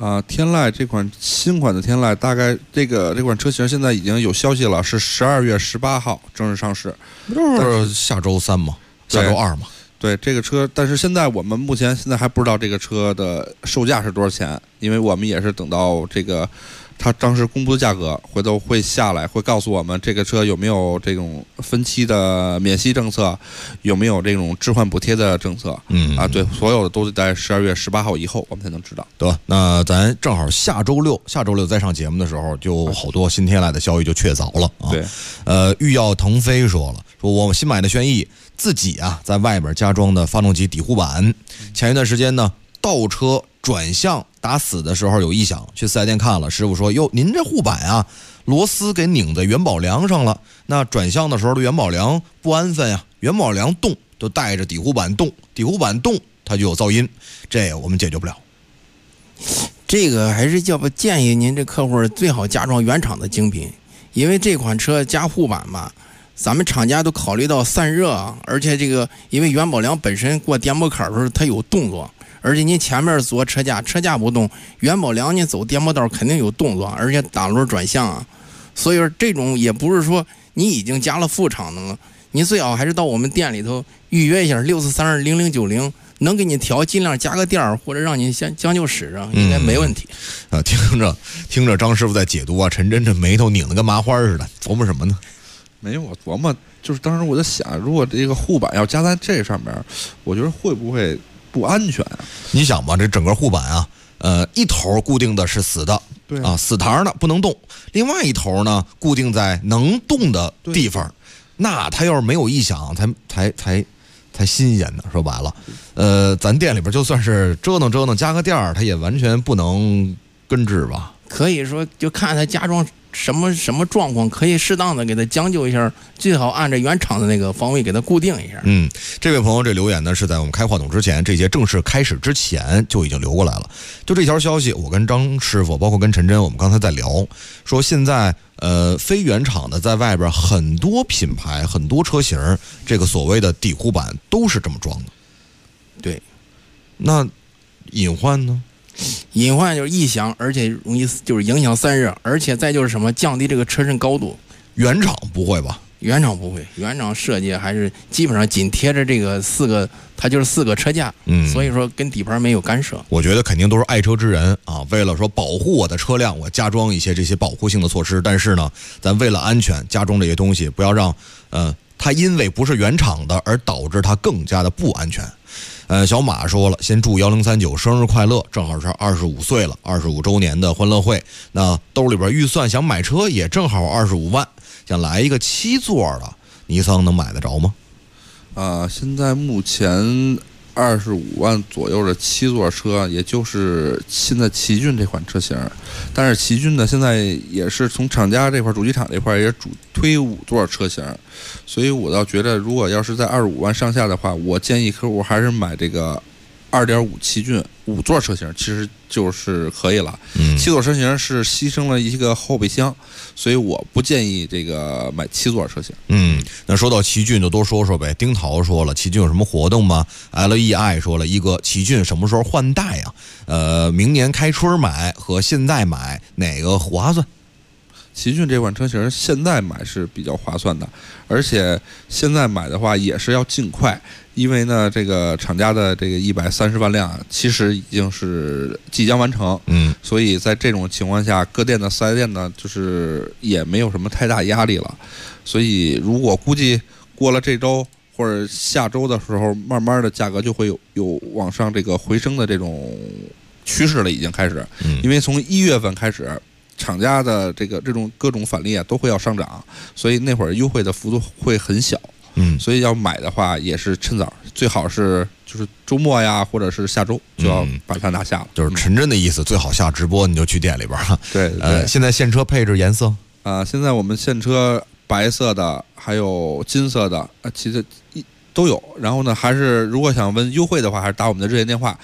天籁这款新款的天籁，大概这款车型现在已经有消息了，是12月18号正式上市， 不就是下周3吗？下周2吗？ 对这个车，但是现在我们目前还不知道这个车的售价是多少钱，因为我们也是等到这个它当时公布的价格，回头会下来会告诉我们这个车有没有这种分期的免息政策，有没有这种置换补贴的政策。对，所有的都是在12月18号以后我们才能知道。 得，那咱正好下周六再上节目的时候，就好多新天籁的消息就确凿了啊。 对， 玉耀腾飞说我们新买的轩逸自己在外边加装的发动机底护板，前一段时间呢倒车转向打死的时候有异响，去4S店看了，师傅说哟，您这护板螺丝给拧在元宝梁上了，那转向的时候的元宝梁不安分呀，元宝梁动就带着底护板动，底护板动它就有噪音，这我们解决不了。 这个还是建议您这客户最好加装原厂的精品，因为这款车加护板嘛，咱们厂家都考虑到散热而且这个因为元宝梁本身过颠簸坎的时候它有动作，而且您前面坐车架不动，元宝梁你走颠簸道肯定有动作，而且打轮转向所以说这种也不是说你已经加了副厂的了，你最好还是到我们店里头预约一下64320090，能给你调，尽量加个垫或者让你将就使上，应该没问题。 听着张师傅在解读陈真这眉头拧得跟麻花似的，琢磨什么呢？ 没有，我琢磨就是当时我在想，如果这个护板要加在这上面，我觉得会不会不安全你想吧，这整个护板一头固定的是死的， 对死膛的不能动，另外一头呢固定在能动的地方，那它要是没有异响，才新鲜呢。说白了，咱店里边就算是折腾加个垫儿，它也完全不能根治吧？ 可以说就看它加装什么状况，可以适当的给它将就一下，最好按照原厂的那个方位给它固定一下。 这位朋友这留言呢是在我们开话筒之前，这节正式开始之前就已经留过来了。就这条消息，我跟张师傅包括跟陈真，我们刚才在聊，说现在非原厂的在外边很多品牌很多车型，这个所谓的底护板都是这么装的。 对， 那隐患呢？ 隐患就是异响，而且容易就是影响散热，而且再就是什么降低这个车身高度。 原厂不会吧？ 原厂不会，原厂设计还是基本上紧贴着这个它就是4个车架，所以说跟底盘没有干涉。 我觉得肯定都是爱车之人为了说保护我的车辆，我加装一些这些保护性的措施，但是呢，咱为了安全加装这些东西，不要让它因为不是原厂的而导致它更加的不安全。小马说了，先祝1039生日快乐，正好是25岁了，25周年的欢乐会。那兜里边预算想买车也正好25万，想来一个7座的尼桑能买得着吗？ 现在目前25万左右的7座车，也就是现在奇骏这款车型，但是奇骏呢现在也是从厂家这块主机厂这块也主推5座车型，所以我倒觉得如果要是在25万上下的话，我建议客户还是买这个2.5奇骏5座车型，其实就是可以了。7座车型是牺牲了一个后备箱，所以我不建议这个买7座车型。 那说到奇骏就多说说呗。丁桃说了，奇骏有什么活动吗？ LEI 说了，一个奇骏什么时候换代啊？明年开春买和现在买哪个划算？ 奇骏这款车型现在买是比较划算的，而且现在买的话也是要尽快，因为呢这个厂家的这个130万辆其实已经是即将完成，所以在这种情况下，各店的4S店呢就是也没有什么太大压力了，所以如果估计过了这周或者下周的时候，慢慢的价格就会有往上这个回升的这种趋势了，已经开始，因为从1月份开始。厂家的这种各种返利都会要上涨，所以那会儿优惠的幅度会很小，所以要买的话也是趁早，最好是就是周末呀，或者是下周就要把它拿下了。 就是陈真的意思，最好下直播你就去店里边了。 对， 现在现车配置颜色现在我们现车白色的还有金色的其实都有。然后呢，还是如果想问优惠的话，还是打我们的热线电话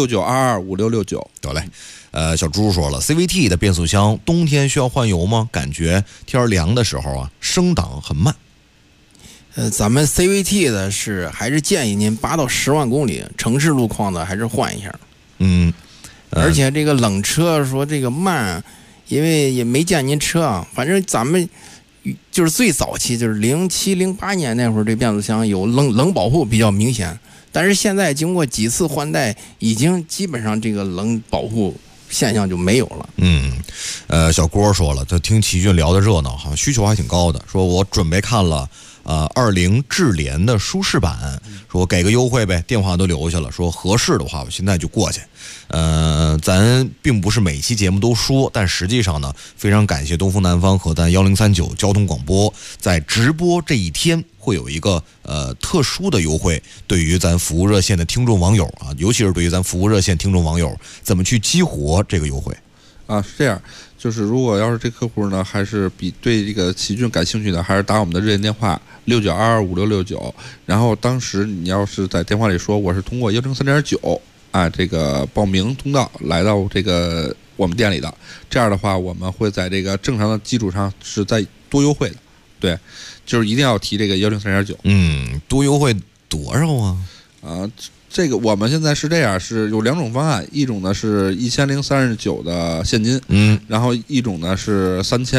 69225669。 得嘞。小朱说了 ，CVT 的变速箱冬天需要换油吗？感觉天凉的时候升档很慢。 咱们 CVT 的还是建议您8到10万公里城市路况的还是换一下。 而且这个冷车说这个慢，因为也没见您车啊，反正咱们就是最早期就是07、08年那会儿，这变速箱有冷保护比较明显，但是现在经过几次换代，已经基本上这个冷保护现象就没有了。 小郭说了，他听奇骏聊的热闹，好像需求还挺高的，说我准备看了20智联的舒适版，说我给个优惠呗，电话都留下了，说合适的话我现在就过去。咱并不是每期节目都说，但实际上呢，非常感谢东风南方和咱1039交通广播在直播这一天会有一个特殊的优惠，对于咱服务热线的听众网友啊，尤其是对于咱服务热线听众网友，怎么去激活这个优惠啊？是这样，就是如果要是这客户呢，还是对这个奇骏感兴趣的，还是打我们的热线电话69225669，然后当时你要是在电话里说我是通过103.9这个报名通道来到这个我们店里的，这样的话我们会在这个正常的基础上是再多优惠的。对，就是一定要提这个103.9。 多优惠多少啊？ 这个我们现在是这样，是有2种方案，一种呢是1039的现金，然后一种呢是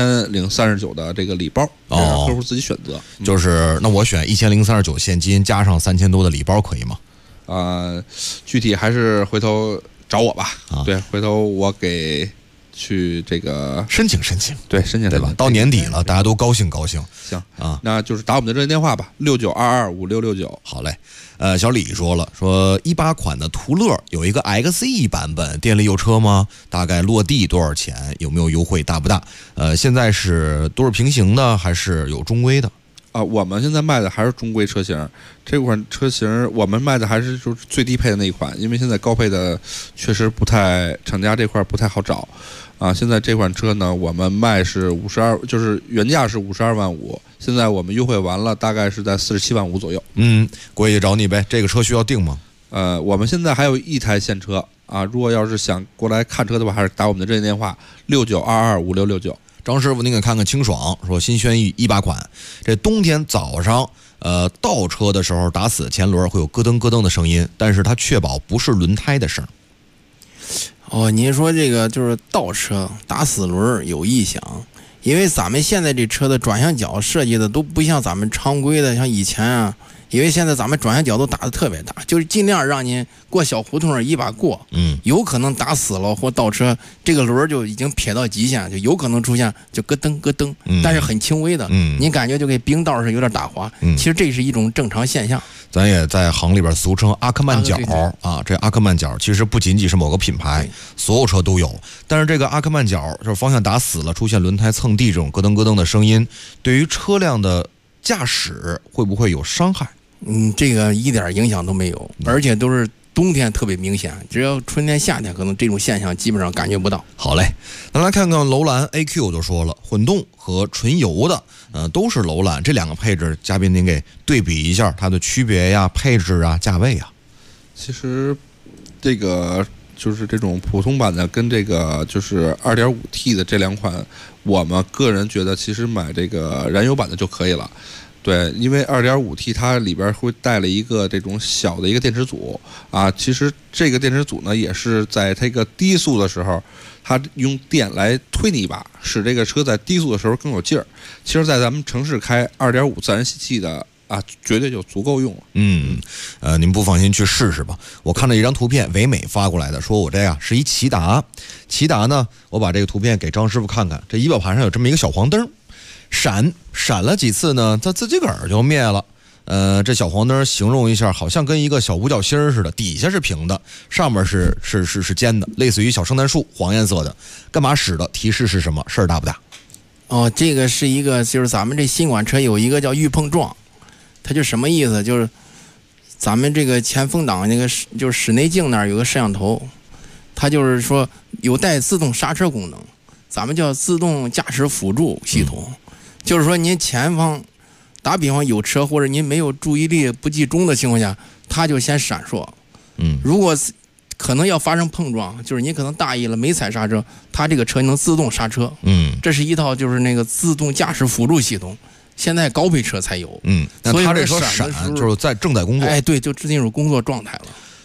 3039的这个礼包，让客户自己选择。 就是那我选1039现金加上3000多的礼包可以吗？ 具体还是回头找我吧。对，回头我给去这个申请， 对，申请对吧？到年底了，大家都高兴。 行那就是打我们的热线电话吧，69225669。 好嘞。小李说了，说18款的途乐有一个 XE 版本，店里有车吗？大概落地多少钱？有没有优惠？大不大？现在是都是平行的，还是有中规的？ 我们现在卖的还是中规车型，这款车型我们卖的还是就是最低配的那一款，因为现在高配的确实不太，厂家这块不太好找现在这款车呢，我们卖是52，就是原价是52万5，现在我们优惠完了，大概是在47万5左右。 过去找你呗。这个车需要定吗？ 我们现在还有1台现车如果要是想过来看车的话，还是打我们的热线电话69225669。 张师傅，您给看看清爽，说新轩逸18款，这冬天早上倒车的时候打死前轮会有咯噔咯噔的声音，但是它确保不是轮胎的声。 您说这个就是倒车打死轮有异响，因为咱们现在这车的转向角设计的都不像咱们常规的，像以前因为现在咱们转向角都打得特别大，就是尽量让您过小胡同一把过，有可能打死了或倒车，这个轮就已经撇到极限，就有可能出现就咯噔咯噔，但是很轻微的，您感觉就跟冰道似的有点打滑，其实这是一种正常现象。 咱也在行里边俗称阿克曼角这阿克曼角其实不仅仅是某个品牌，所有车都有，但是这个阿克曼角就是方向打死了，出现轮胎蹭地这种咯噔咯噔的声音，对于车辆的驾驶会不会有伤害？ 这个一点影响都没有，而且都是冬天特别明显，只要春天夏天可能这种现象基本上感觉不到。 好嘞，咱来看看楼兰 AQ 就说了，混动和纯油的都是楼兰，这两个配置嘉宾您给对比一下它的区别呀、配置啊、价位啊。 其实这个就是这种普通版的跟这个就是 2.5T 的这两款，我们个人觉得其实买这个燃油版的就可以了。对，因为 2.5T 它里边会带了一个这种小的一个电池组其实这个电池组呢也是在这个低速的时候，它用电来推你一把，使这个车在低速的时候更有劲儿。其实在咱们城市开 2.5 自然吸气的绝对就足够用了。 您不放心去试试吧。我看了一张图片，唯美发过来的，说我这是一骐达呢，我把这个图片给张师傅看看，这仪表盘上有这么一个小黄灯，闪了几次呢，它自己个儿就灭了。这小黄灯形容一下，好像跟一个小五角星似的，底下是平的，上面是尖的，类似于小圣诞树，黄颜色的。干嘛使的？提示是什么？事儿大不大？ 这个是一个，就是咱们这新款车有一个叫预碰撞，它就什么意思？就是咱们这个前风挡那个就是室内镜那儿有个摄像头，它就是说有带自动刹车功能，咱们叫自动驾驶辅助系统。就是说您前方打比方有车，或者您没有注意力不集中的情况下，它就先闪烁。如果可能要发生碰撞，就是您可能大意了没踩刹车，它这个车能自动刹车。这是一套就是那个自动驾驶辅助系统，现在高配车才有。 那它这车闪就是正在工作。 对，就进入工作状态了。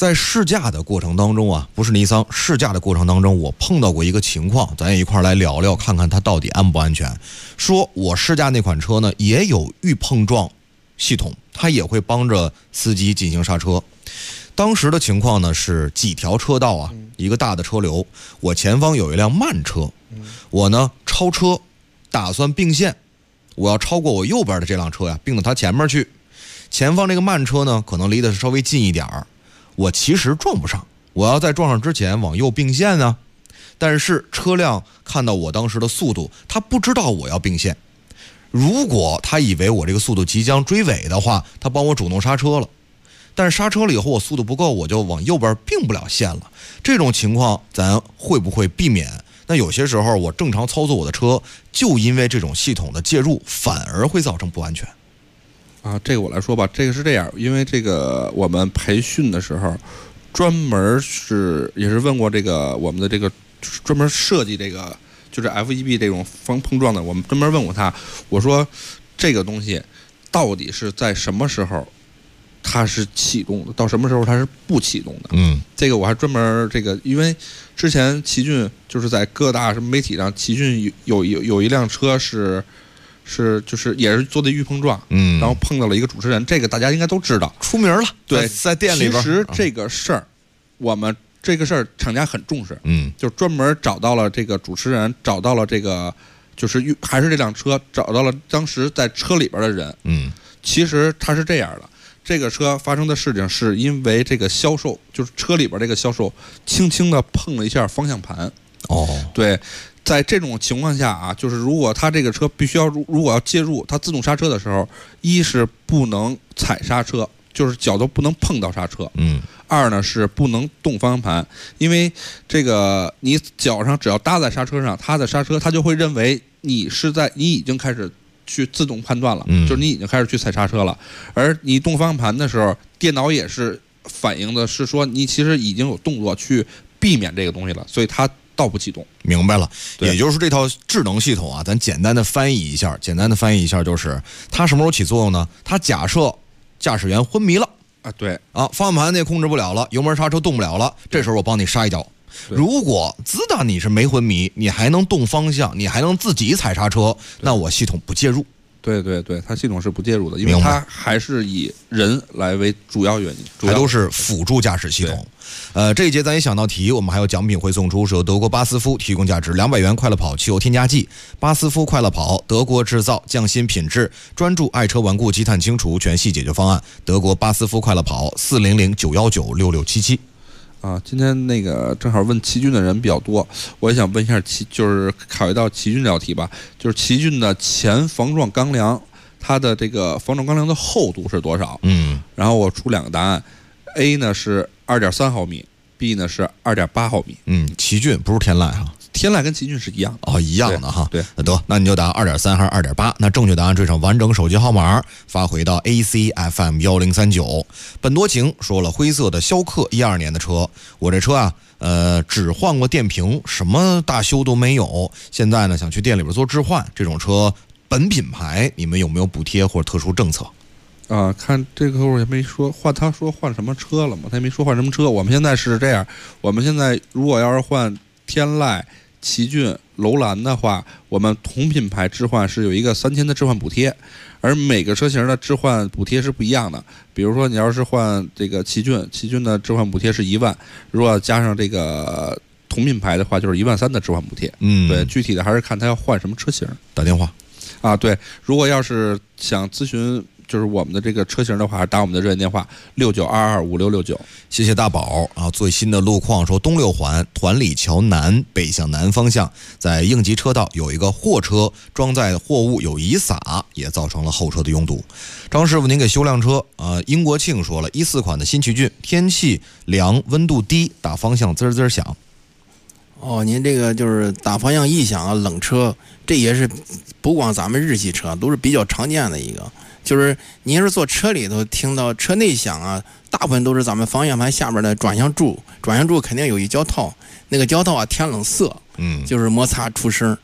在试驾的过程当中啊，不是尼桑，试驾的过程当中，我碰到过一个情况，咱也一块来聊聊，看看它到底安不安全。说我试驾那款车呢，也有预碰撞系统，它也会帮着司机进行刹车。当时的情况呢是几条车道啊，一个大的车流，我前方有一辆慢车，我呢超车，打算并线，我要超过我右边的这辆车呀，并到它前面去。前方这个慢车呢，可能离得稍微近一点儿。我其实撞不上，我要在撞上之前往右并线呢，但是车辆看到我当时的速度，他不知道我要并线。如果他以为我这个速度即将追尾的话，他帮我主动刹车了，但是刹车了以后我速度不够，我就往右边并不了线了。这种情况咱会不会避免？那有些时候我正常操作我的车，就因为这种系统的介入，反而会造成不安全。 啊，这个我来说吧，这个是这样，因为这个我们培训的时候，专门也是问过这个我们的这个专门设计这个就是 FEB 这种防碰撞的，我们专门问过他，我说这个东西到底是在什么时候它是启动的，到什么时候它是不启动的？这个我还专门这个，因为之前奇骏就是在各大什么媒体上，奇骏有一辆车是就是也是做的预碰撞，然后碰到了一个主持人，这个大家应该都知道， 出名了。对，在店里边。 其实这个事儿，我们这个事儿厂家很重视，就专门找到了这个主持人，找到了这个就是还是这辆车，找到了当时在车里边的人。其实他是这样的，这个车发生的事情是因为这个销售，就是车里边这个销售轻轻的碰了一下方向盘。对。在这种情况下啊，就是如果他这个车必须要如果要介入它自动刹车的时候，一是不能踩刹车，就是脚都不能碰到刹车。二呢是不能动方向盘，因为这个你脚上只要搭在刹车上，它的刹车它就会认为你已经开始去自动判断了，就是你已经开始去踩刹车了。而你动方向盘的时候，电脑也是反映的是说你其实已经有动作去避免这个东西了，所以它倒不启动。 明白了，也就是这套智能系统啊，咱简单的翻译一下，就是它什么时候起作用呢？它假设驾驶员昏迷了啊，对啊，方向盘也控制不了了，油门刹车动不了了，这时候我帮你刹一脚。如果知道你是没昏迷，你还能动方向，你还能自己踩刹车，那我系统不介入。 对，它系统是不介入的，因为它还是以人来为主要原因， 还都是辅助驾驶系统。这一节咱也想到题，我们还有奖品会送出，是由德国巴斯夫提供价值200元快乐跑汽油添加剂。巴斯夫快乐跑，德国制造，匠心品质，专注爱车顽固积碳清除全系解决方案。德国巴斯夫快乐跑，400-919-6677。 啊，今天那个正好问奇骏的人比较多，我也想问一下就是考虑到奇骏这道题吧，就是奇骏的前防撞钢梁，它的这个防撞钢梁的厚度是多少？然后我出两个答案 ，A 呢是2.3毫米 ，B 呢是2.8毫米。 奇骏不是天籁哈。 天籁跟奇骏是一样的一样的哈。 对， 那得，那你就答2.3还是2.8？那正确答案缀上完整手机号码，发回到 ACFM 1039。本多情说了，灰色的逍客12年的车，我这车啊，只换过电瓶，什么大修都没有。现在呢，想去店里边做置换，这种车本品牌，你们有没有补贴或者特殊政策？ 看这个客户也没说换，他说换什么车了吗？他也没说换什么车。我们现在是这样，我们现在如果要是换天籁、奇骏、楼兰的话，我们同品牌置换是有一个3000的置换补贴，而每个车型的置换补贴是不一样的。比如说你要是换这个奇骏的置换补贴是1万，如果加上这个同品牌的话，就是13000的置换补贴。对，具体的还是看他要换什么车型。 打电话啊，对，如果要是想咨询就是我们的这个车型的话，打我们的热线电话69225669。 谢谢大宝啊！最新的路况说，东6环团里桥南北向南方向，在应急车道有一个货车装载货物有遗撒，也造成了后车的拥堵。张师傅，您给修辆车英国庆说了，14款的新奇骏，天气凉，温度低，打方向滋滋响。 您这个就是打方向异响啊，冷车，这也是不光咱们日系车都是比较常见的一个。就是您是坐车里头听到车内响啊，大部分都是咱们方向盘下面的转向柱肯定有一胶套，那个胶套啊天冷涩，就是摩擦出声。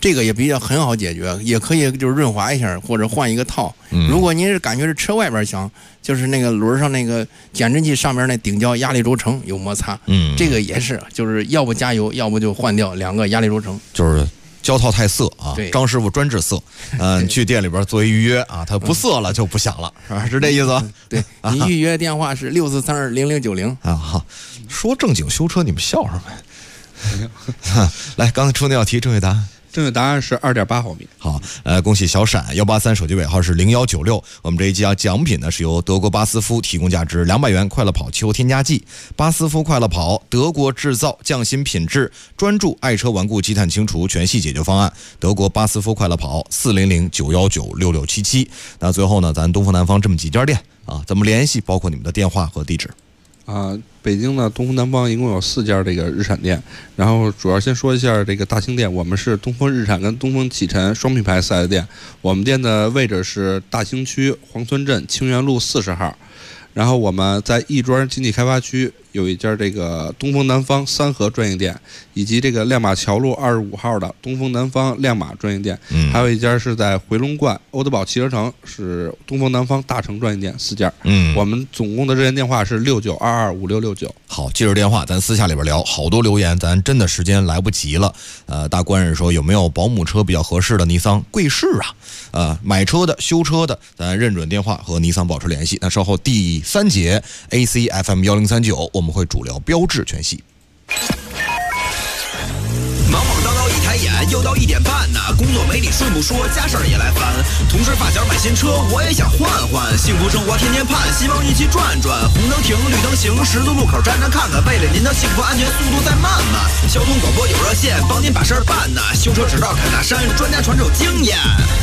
这个也比较很好解决，也可以就是润滑一下或者换一个套。如果您是感觉是车外边响，就是那个轮上那个减震器上面那顶胶压力轴承有摩擦，这个也是，就是要不加油，要不就换掉2个压力轴承， 就是胶套太涩啊， 对， 张师傅专治涩，去店里边做一预约啊，他不涩了就不响了，是吧？是这意思？ 对，你预约电话是64320090 啊。好，说正经修车，你们笑什么？来，刚才出那道题，正确答案。 正确答案是2.8毫米。 好，恭喜小闪183，手机尾号是0196。我们这一期奖品呢是由德国巴斯夫提供价值200元快乐跑汽油添加剂。巴斯夫快乐跑，德国制造，匠心品质，专注爱车顽固积碳清除全系解决方案。德国巴斯夫快乐跑400-919-6677。那最后呢，咱东风南方这么几家店啊，怎么联系？包括你们的电话和地址。 北京呢，东风南方一共有4家这个日产店，然后主要先说一下这个大兴店，我们是东风日产跟东风启辰双品牌4S店，我们店的位置是大兴区黄村镇清源路40号，然后我们在亦庄经济开发区有一家这个东风南方三河专营店，以及这个亮马桥路25号的东风南方亮马专营店，还有一家是在回龙观欧德宝汽车城是东风南方大成专营店，4家。我们总共的热线电话是69225669。 好，记住电话，咱私下里边聊。好多留言，咱真的时间来不及了。大官人说有没有保姆车比较合适的尼桑贵士啊？买车的、修车的，咱认准电话和尼桑保持联系。那稍后第3节 ACFM1039，我们会主聊标致全系。 忙忙叨叨一抬眼，又到1点半呢，工作没理顺不说，家事儿也来烦。同事发小买新车，我也想换换，幸福生活天天盼，希望一起转转。红灯停，绿灯行，十字路口站站看看，为了您的幸福安全，速度再慢慢。交通广播有热线，帮您把事儿办呢。修车直到侃大山，专家传授经验。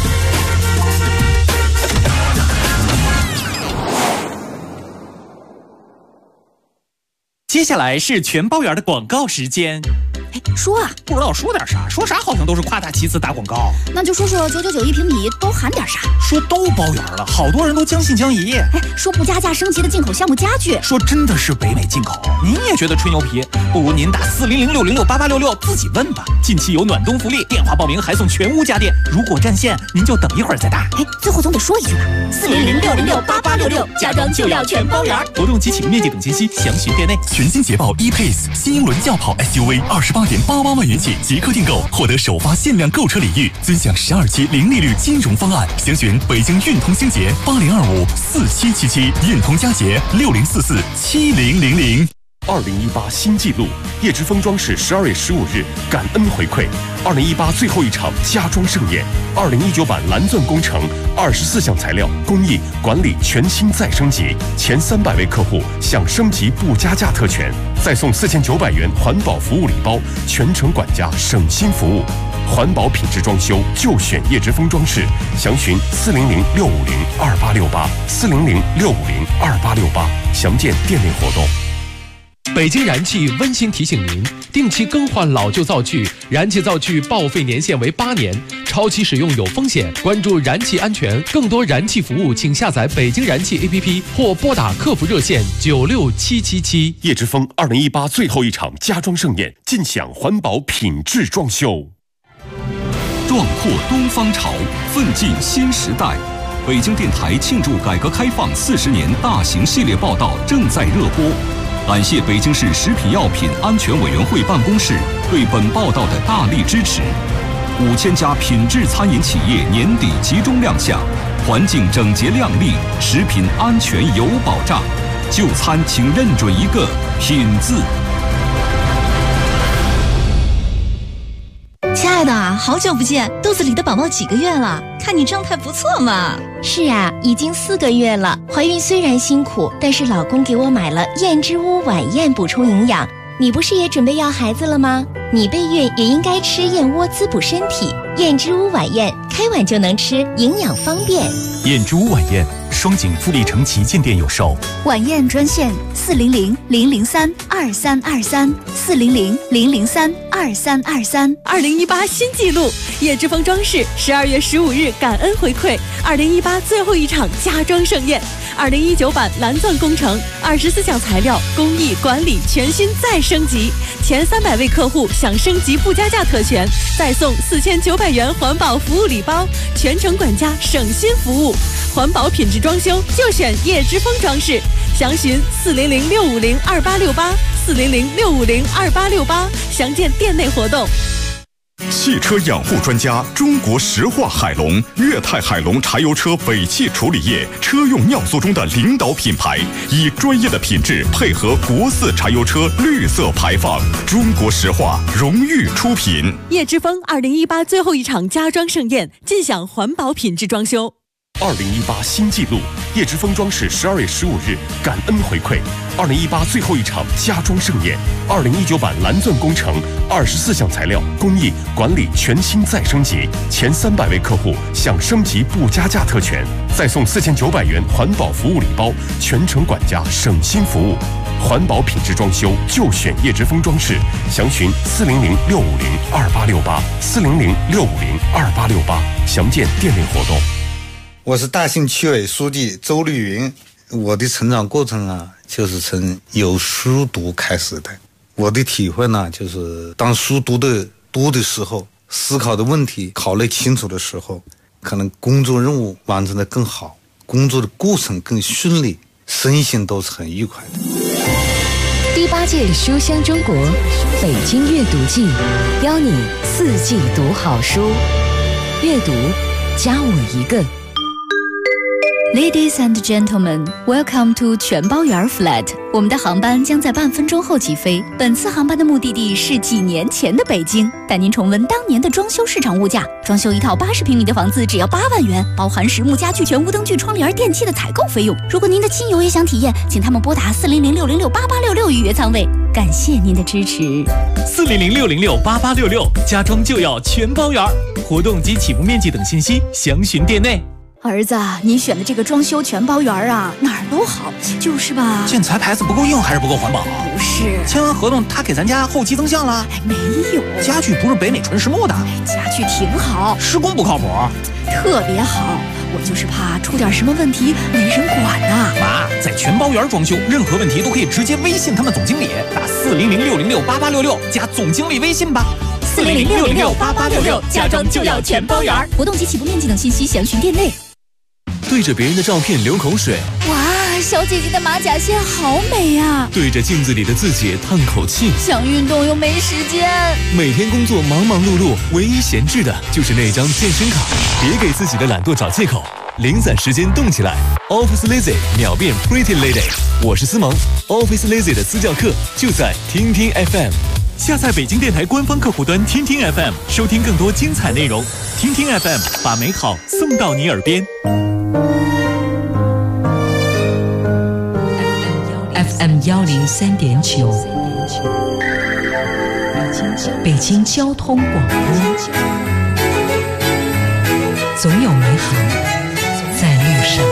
接下来是全包圆的广告时间。 说啊， 不知道说点啥，说啥好像都是夸大其词打广告。 那就说说999一平米都含点啥？ 说都包圆了，好多人都将信将疑。 说不加价升级的进口项目家具， 说真的是北美进口。您也觉得吹牛皮？不如您打400-606-8866自己问吧。近期有暖冬福利，电话报名还送全屋家电。如果占线，您就等一会儿再打。 最后总得说一句吧，400-606-8866，家装就要全包圆。 活动及启用面积等信息详询店内。 全新捷豹 E-Pace 新英伦轿跑 SUV28.88万元起即刻订购，获得首发限量购车礼遇，尊享12期零利率金融方案。详询北京运通星捷80254777，运通佳捷60447000。 2018新纪录，叶之峰装饰12月15日感恩回馈，2018最后一场家装盛宴，2019版蓝钻工程24项材料工艺管理全新再升级，前300位客户享升级不加价特权，再送4900元环保服务礼包，全程管家省心服务。环保品质装修就选叶之峰装饰，详询400-650-2868，400-650-2868，详见店内活动。 北京燃气温馨提醒您，定期更换老旧灶具，燃气灶具报废年限为8年，超期使用有风险。关注燃气安全，更多燃气服务，请下载北京燃气 APP 或拨打客服热线96777。 叶之峰2018最后一场家装盛宴，尽享环保品质装修。 壮阔东方潮，奋进新时代。北京电台庆祝改革开放40年大型系列报道正在热播。感谢北京市食品药品安全委员会办公室对本报道的大力支持。5000家品质餐饮企业年底集中亮相，环境整洁亮丽，食品安全有保障。就餐请认准一个品字。 亲爱的，好久不见，肚子里的宝宝几个月了？看你状态不错嘛。 是啊，已经4个月了。怀孕虽然辛苦，但是老公给我买了燕之屋晚宴补充营养。你不是也准备要孩子了吗？你备孕也应该吃燕窝滋补身体。燕之屋晚宴，开碗就能吃，营养方便。 燕之屋晚宴，双井富力城旗舰店有售。 晚宴专线400-003-2323，400-003-2323。 2018新纪录，叶之峰装饰12月15日感恩回馈2018最后一场家装盛宴。2019版蓝钻工程24项材料工艺管理全新再升级， 前300位客户享升级不加价特权，再送4900元环保服务礼包，全程管家省心服务。环保品质装修就选叶之峰装饰，详询400-650-2868，400-650-2868，详见店内活动。 汽车养护专家中国石化海龙，粤泰海龙柴油车尾气处理液车用尿素中的领导品牌，以专业的品质配合国4柴油车绿色排放。中国石化荣誉出品。 叶之峰2018最后一场家装盛宴，尽享环保品质装修。 2018新纪录，叶之峰装饰12月15日感恩回馈2018最后一场家装盛宴，2019版蓝钻工程24项材料工艺管理全新再升级，前300位客户享升级不加价特权，再送4900元环保服务礼包，全程管家省心服务。环保品质装修就选叶之峰装饰，详询400-650-2868，400-650-2868，详见店内活动。 我是大兴区委书记周绿云。我的成长过程啊，就是从有书读开始的。我的体会呢，就是当书读的多的时候，思考的问题考虑清楚的时候，可能工作任务完成的更好，工作的过程更顺利，身心都是很愉快的。 第8届书香中国北京阅读季，邀你4季读好书，阅读加我一个。 Ladies and gentlemen, welcome to 全包园 flat。我们的航班将在半分钟后起飞。本次航班的目的地是几年前的北京，带您重温当年的装修市场物价。装修一套80平米的房子只要8万元，包含实木家具、全屋灯具、窗帘、电器的采购费用。如果您的亲友也想体验，请他们拨打400-606-8866预约舱位。感谢您的支持。 400-606-8866，家装就要全包园。活动及起步面积等信息详询店内。 儿子，你选的这个装修全包园啊，哪儿都好，就是吧， 建材牌子不够硬还是不够环保？ 不是， 签完合同他给咱家后期增项了？ 没有， 家具不是北美纯实木的， 家具挺好， 施工不靠谱， 特别好，我就是怕出点什么问题没人管呐。 妈，在全包园装修，任何问题都可以直接微信他们总经理，打400-606-8866加总经理微信吧。 400-606-8866，家装就要全包园。活动及起步面积等信息详询店内。 对着别人的照片流口水， 哇，小姐姐的马甲线好美呀！ 对着镜子里的自己叹口气， 想运动又没时间。 每天工作忙忙碌碌，唯一闲置的就是那张健身卡。别给自己的懒惰找借口，零散时间动起来。Office Lazy 秒变 Pretty Lady， 我是思萌。Office Lazy 的私教课就在听听 FM。下载北京电台官方客户端听听 FM， 收听更多精彩内容。听听 FM， 把美好送到你耳边。 FM 103.9，北京交通广播，总有美好在路上。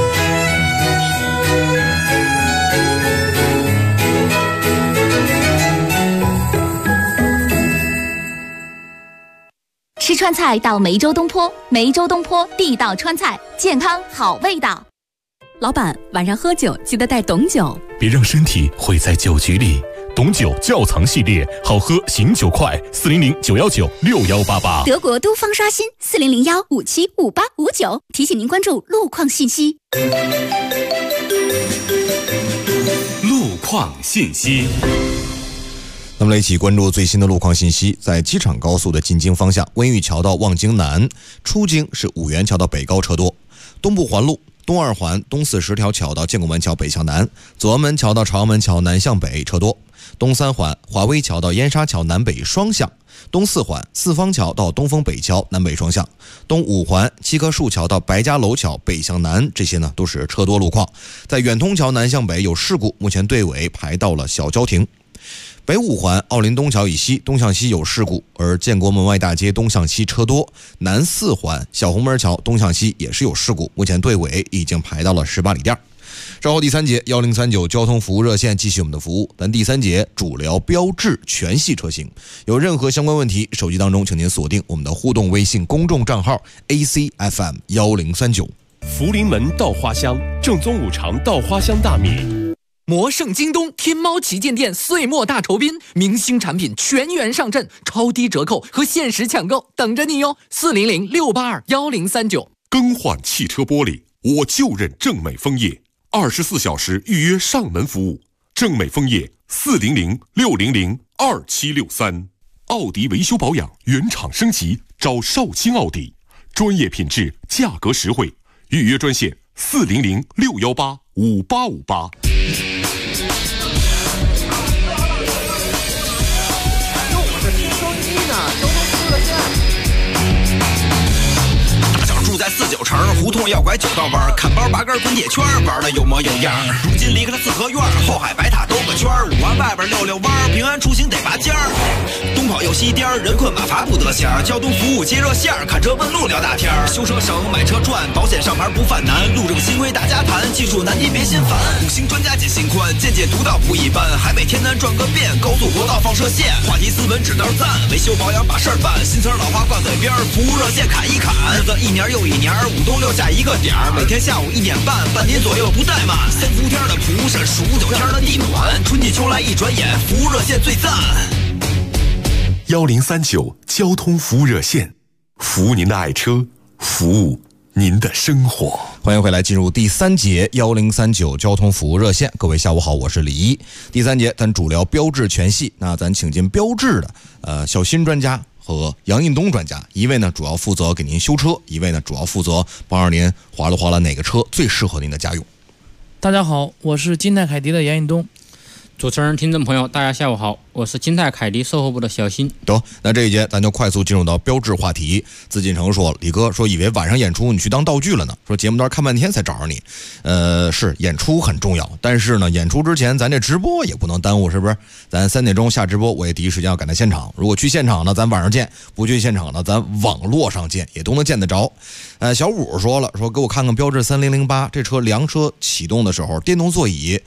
吃川菜到梅州东坡，梅州东坡地道川菜，健康好味道。 老板，晚上喝酒记得带董酒， 别让身体毁在酒局里。董酒窖藏系列，好喝醒酒快，400-919-6188。 德国都方刷新，400-1575859。提醒您关注路况信息。 路况信息。 那么来一起关注最新的路况信息。在机场高速的进京方向，温榆桥到望京南，出京是五元桥到北高车多；东部环路东2环东40条桥到建国门桥北向南，左安门桥到朝阳门桥南向北车多；东3环华威桥到燕莎桥南北双向，东4环四方桥到东风北桥南北双向，东5环七棵树桥到白家楼桥北向南，这些呢都是车多路况。在远通桥南向北有事故，目前队尾排到了小交亭。北5环奥林东桥以西东向西有事故，而建国门外大街东向西车多。南4环小红门桥东向西也是有事故，目前队尾已经排到了18里店。稍后第3节1039交通服务热线继续我们的服务，但第3节主聊标致全系车型。有任何相关问题，手机当中请您锁定我们的互动微信公众账号 ACFM1039。 福临门稻花香，正宗五常稻花香大米。 魔圣京东天猫旗舰店岁末大酬宾，明星产品全员上阵，超低折扣和限时抢购等着你哟！400-682-1039。 更换汽车玻璃，我就认正美枫叶，24小时预约上门服务。正美枫叶400-600-2763。奥迪维修保养原厂升级，找少卿奥迪，专业品质，价格实惠。预约专线400-618-5858。 在49城胡同要拐9道弯，砍包拔根滚铁圈，玩的有模有样。如今离开了四合院，后海白塔兜个圈，5环外边溜弯，平安出行得拔尖儿。东跑又西颠，人困马乏不得闲。交通服务接热线，看车问路聊大天。修车省，买车赚，保险上牌不犯难。路政新规大家谈，技术难题别心烦。5星专家解心宽，见解独到不一般。海北天南转个遍，高速国道放射线。话题斯文指道赞，维修保养把事儿办。新词老话挂嘴边，服务热线砍一砍。日子一年又一年，5冬6夏一个点儿，每天下午1点半，半点左右不怠慢。3伏天的蒲扇，数9天的地暖，春季秋来一转眼，服务热线最赞。 1039交通服务热线，服务您的爱车，服务您的生活。 欢迎回来，进入第3节1039交通服务热线。各位下午好，我是李一。第3节咱主聊标致全系，那咱请进标致的小新专家和杨印东专家，一位呢主要负责给您修车，一位呢主要负责帮着您划拉哪个车最适合您的家用。 大家好，我是金泰凯迪的杨印东。 主持人、听众朋友，大家下午好，我是金泰凯迪售后部的小新。 得，那这一节咱就快速进入到标致话题。自进城说，李哥说以为晚上演出你去当道具了呢，说节目单看半天才找着你。是演出很重要，但是呢，演出之前咱这直播也不能耽误，是不是？咱3点钟下直播，我也第一时间要赶到现场。如果去现场呢，咱晚上见；不去现场呢，咱网络上见，也都能见得着。小五说了，说给我看看标致3008这车凉车启动的时候，电动座椅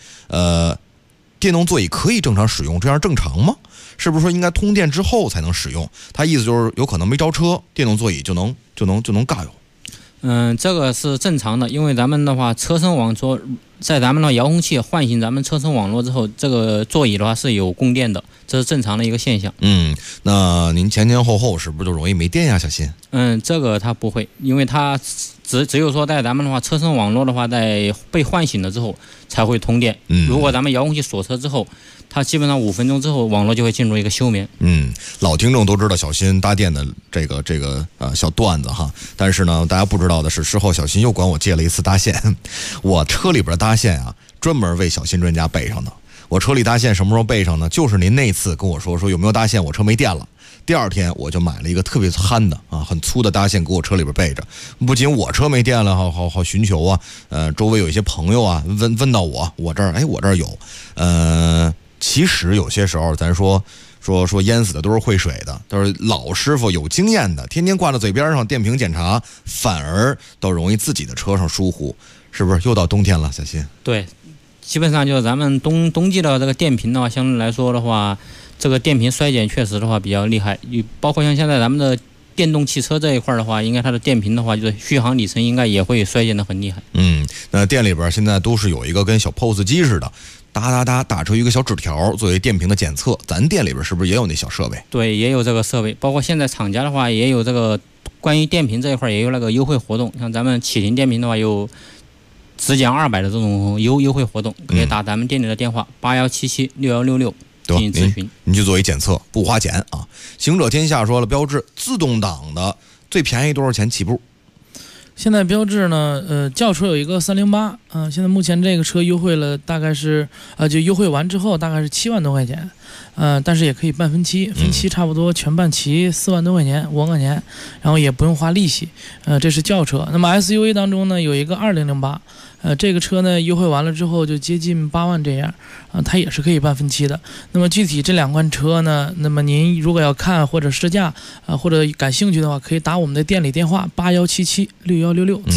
可以正常使用，这样正常吗？是不是说应该通电之后才能使用？他意思就是有可能没着车，电动座椅就能尬用。 这个是正常的，因为咱们的话，车身网络在咱们的遥控器唤醒咱们车身网络之后，这个座椅的话是有供电的，这是正常的一个现象。 那您前后是不是就容易没电呀，小新？ 这个它不会，因为它只有说在咱们的话，车身网络的话，在被唤醒了之后才会通电。如果咱们遥控器锁车之后，它基本上5分钟之后，网络就会进入一个休眠。 老听众都知道小新搭电的这个小段子哈，但是呢，大家不知道的是，事后小新又管我借了一次搭线，我车里边搭线啊，专门为小新专家备上的。我车里搭线什么时候备上呢？就是您那次跟我说有没有搭线，我车没电了。第2天我就买了一个特别憨的很粗的搭线给我车里边备着，不仅我车没电了，好寻求啊，周围有一些朋友啊问到我这儿有，其实有些时候咱说淹死的都是会水的，都是老师傅有经验的，天天挂在嘴边上电瓶检查，反而都容易自己的车上疏忽，是不是？又到冬天了，小新。 对，基本上就是咱们冬季的这个电瓶的话，相对来说的话，这个电瓶衰减确实的话比较厉害，包括像现在咱们的电动汽车这一块的话，应该它的电瓶的话，就是续航里程应该也会衰减的很厉害。 那店里边现在都是有一个跟小 POS 机似的，打出一个小纸条作为电瓶的检测。咱店里边是不是也有那小设备？ 对，也有这个设备，包括现在厂家的话也有这个关于电瓶这一块也有那个优惠活动，像咱们启停电瓶的话有只减200的这种优惠活动，可以打咱们店里的电话81776166进行咨询。 您去做一检测，不花钱啊。行者天下说了，标致自动挡的最便宜多少钱起步？ 现在标致呢，轿车有一个308，现在目前这个车优惠了，大概是就优惠完之后大概是7万多块钱，但是也可以办分期，分期差不多全办齐4万多块钱，5万块钱，然后也不用花利息，这是轿车。那么 SUV 当中呢，有一个2008。这个车呢优惠完了之后就接近8万这样，它也是可以办分期的。那么具体这2款车呢，那么您如果要看或者试驾或者感兴趣的话，可以打我们的店里电话81776166咨询。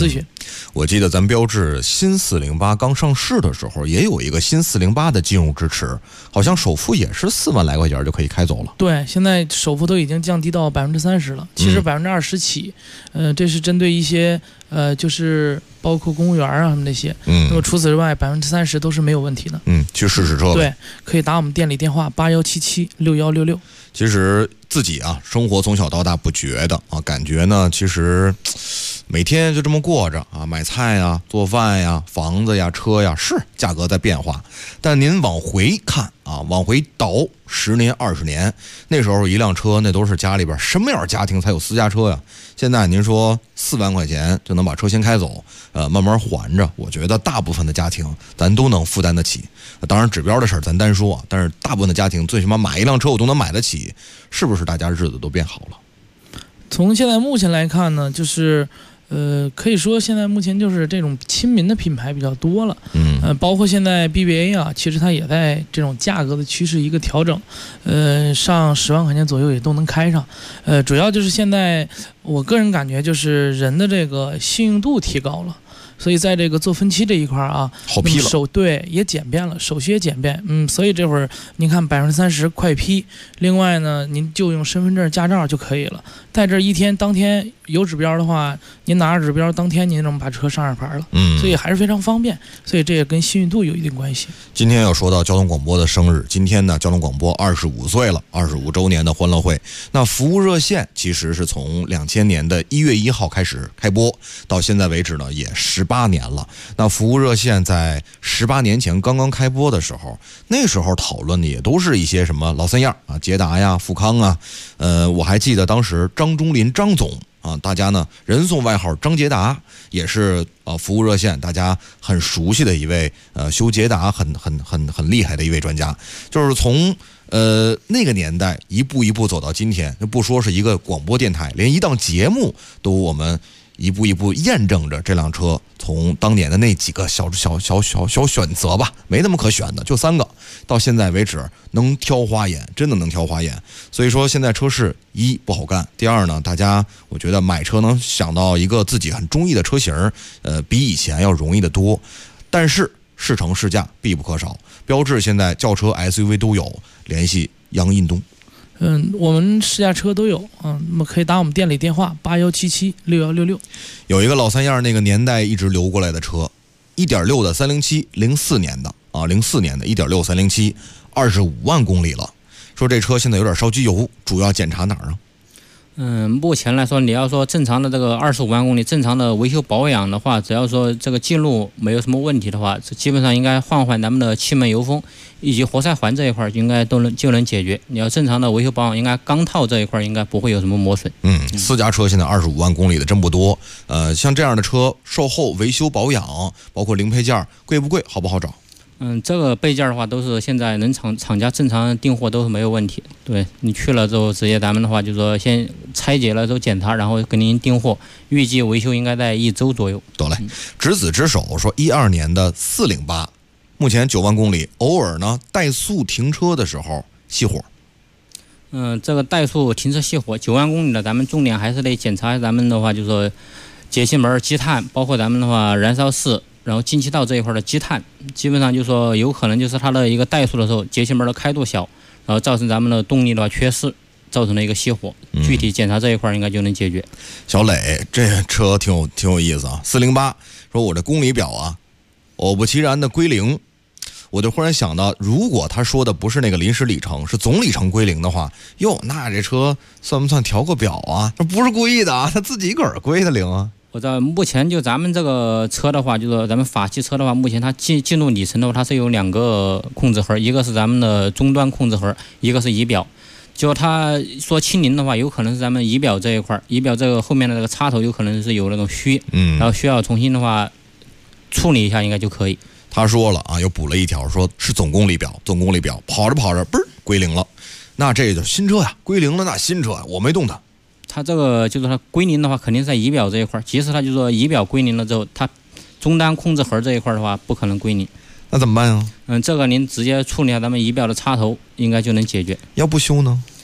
我记得咱标致新408刚上市的时候，也有一个新408的金融支持，好像首付也是4万来块钱就可以开走了。 对，现在首付都已经降低到30%了，其实20%起，这是针对一些就是包括公务员啊什么那些，那么除此之外30%都是没有问题的。 去试试车呗。 对，可以打我们店里电话81776166。 其实自己啊，生活从小到大不觉得啊，感觉呢，其实每天就这么过着啊，买菜呀、做饭呀、房子呀、车呀，是价格在变化，但您往回看啊，往回倒10年、20年，那时候一辆车那都是家里边什么样家庭才有私家车呀？现在您说4万块钱就能把车先开走，慢慢还着，我觉得大部分的家庭咱都能负担得起。当然指标的事儿咱单说啊，但是大部分的家庭最起码买一辆车我都能买得起，是不是大家日子都变好了？ 从现在目前来看呢，就是可以说现在目前就是这种亲民的品牌比较多了，包括现在 BBA 啊，其实它也在这种价格的趋势一个调整，上10万块钱左右也都能开上，主要就是现在我个人感觉就是人的这个信用度提高了。所以在这个做分期这一块啊， 好批了， 对，也简便了，手续也简便，所以这会儿您看30%快批，另外呢，您就用身份证、驾照就可以了，在这一天当天有指标的话，您拿着指标当天您能把车上牌了，所以还是非常方便，所以这也跟信誉度有一定关系。 今天要说到交通广播的生日，今天呢，交通广播25岁了，25周年的欢乐会。那服务热线其实是从2000年的1月1号开始开播，到现在为止呢，也18年了。那服务热线在18年前刚刚开播的时候，那时候讨论的也都是一些什么老三样啊，捷达呀、富康啊。我还记得当时张忠林张总啊，大家呢人送外号张捷达，也是服务热线大家很熟悉的一位修捷达很厉害的一位专家，就是从那个年代一步一步走到今天，不说是一个广播电台，连一档节目都我们一步一步验证着这辆车从当年的那几个小选择吧，没那么可选的，就3个，到现在为止能挑花眼，真的能挑花眼。所以说现在车市一不好干，第二呢，大家我觉得买车能想到一个自己很中意的车型，比以前要容易得多。但是试乘试驾必不可少，标致现在轿车 SUV 都有，联系杨印东。 我们试驾车都有，那么可以打我们店里电话81776166。 有一个老三样那个年代一直流过来的车，1.6的307， 04年的04年的1.6 307， 25万公里了。说这车现在有点烧机油，主要检查哪儿啊？ 目前来说，你要说正常的这个25万公里正常的维修保养的话，只要说这个进路没有什么问题的话，基本上应该换咱们的气门油封以及活塞环这一块应该就能解决。你要正常的维修保养，应该钢套这一块应该不会有什么磨损。 私家车现在25万公里的真不多。像这样的车，售后维修保养，包括零配件，贵不贵？好不好找？ 这个备件的话，都是现在能厂家正常订货都是没有问题。对，你去了之后，直接咱们的话就是说先拆解了之后检查，然后给您订货，预计维修应该在1周左右。 得嘞，执子之手说12年的408，目前9万公里，偶尔呢怠速停车的时候熄火。 这个怠速停车熄火9万公里的，咱们重点还是得检查咱们的话，就是说节气门、积碳，包括咱们的话燃烧室。然后进气道这一块的积碳，基本上就说有可能就是它的一个怠速的时候，节气门的开度小，然后造成咱们的动力的话缺失，造成了一个熄火。具体检查这一块应该就能解决。 小磊，这车挺有意思啊，408，说我这公里表啊，果不其然的归零。我就忽然想到，如果他说的不是那个临时里程，是总里程归零的话，哟，那这车算不算调过表啊？这不是故意的啊，他自己个儿归的零啊。 我知道目前就咱们这个车的话，就是咱们法系车的话，目前它进入里程的话，它是有2个控制盒，一个是咱们的终端控制盒，一个是仪表。就它说清零的话，有可能是咱们仪表这一块，仪表这个后面的这个插头有可能是有那种虚，然后需要重新的话处理一下，应该就可以。 他说了啊，又补了一条，说是总公里表跑着嘣儿归零了，那这就是新车呀，归零了那新车我没动它。 它这个就是它归零的话，肯定是在仪表这一块。即使它就说仪表归零了之后，它终端控制盒这一块的话，不可能归零。 那怎么办啊？ 这个您直接处理一下咱们仪表的插头，应该就能解决。 要不修呢？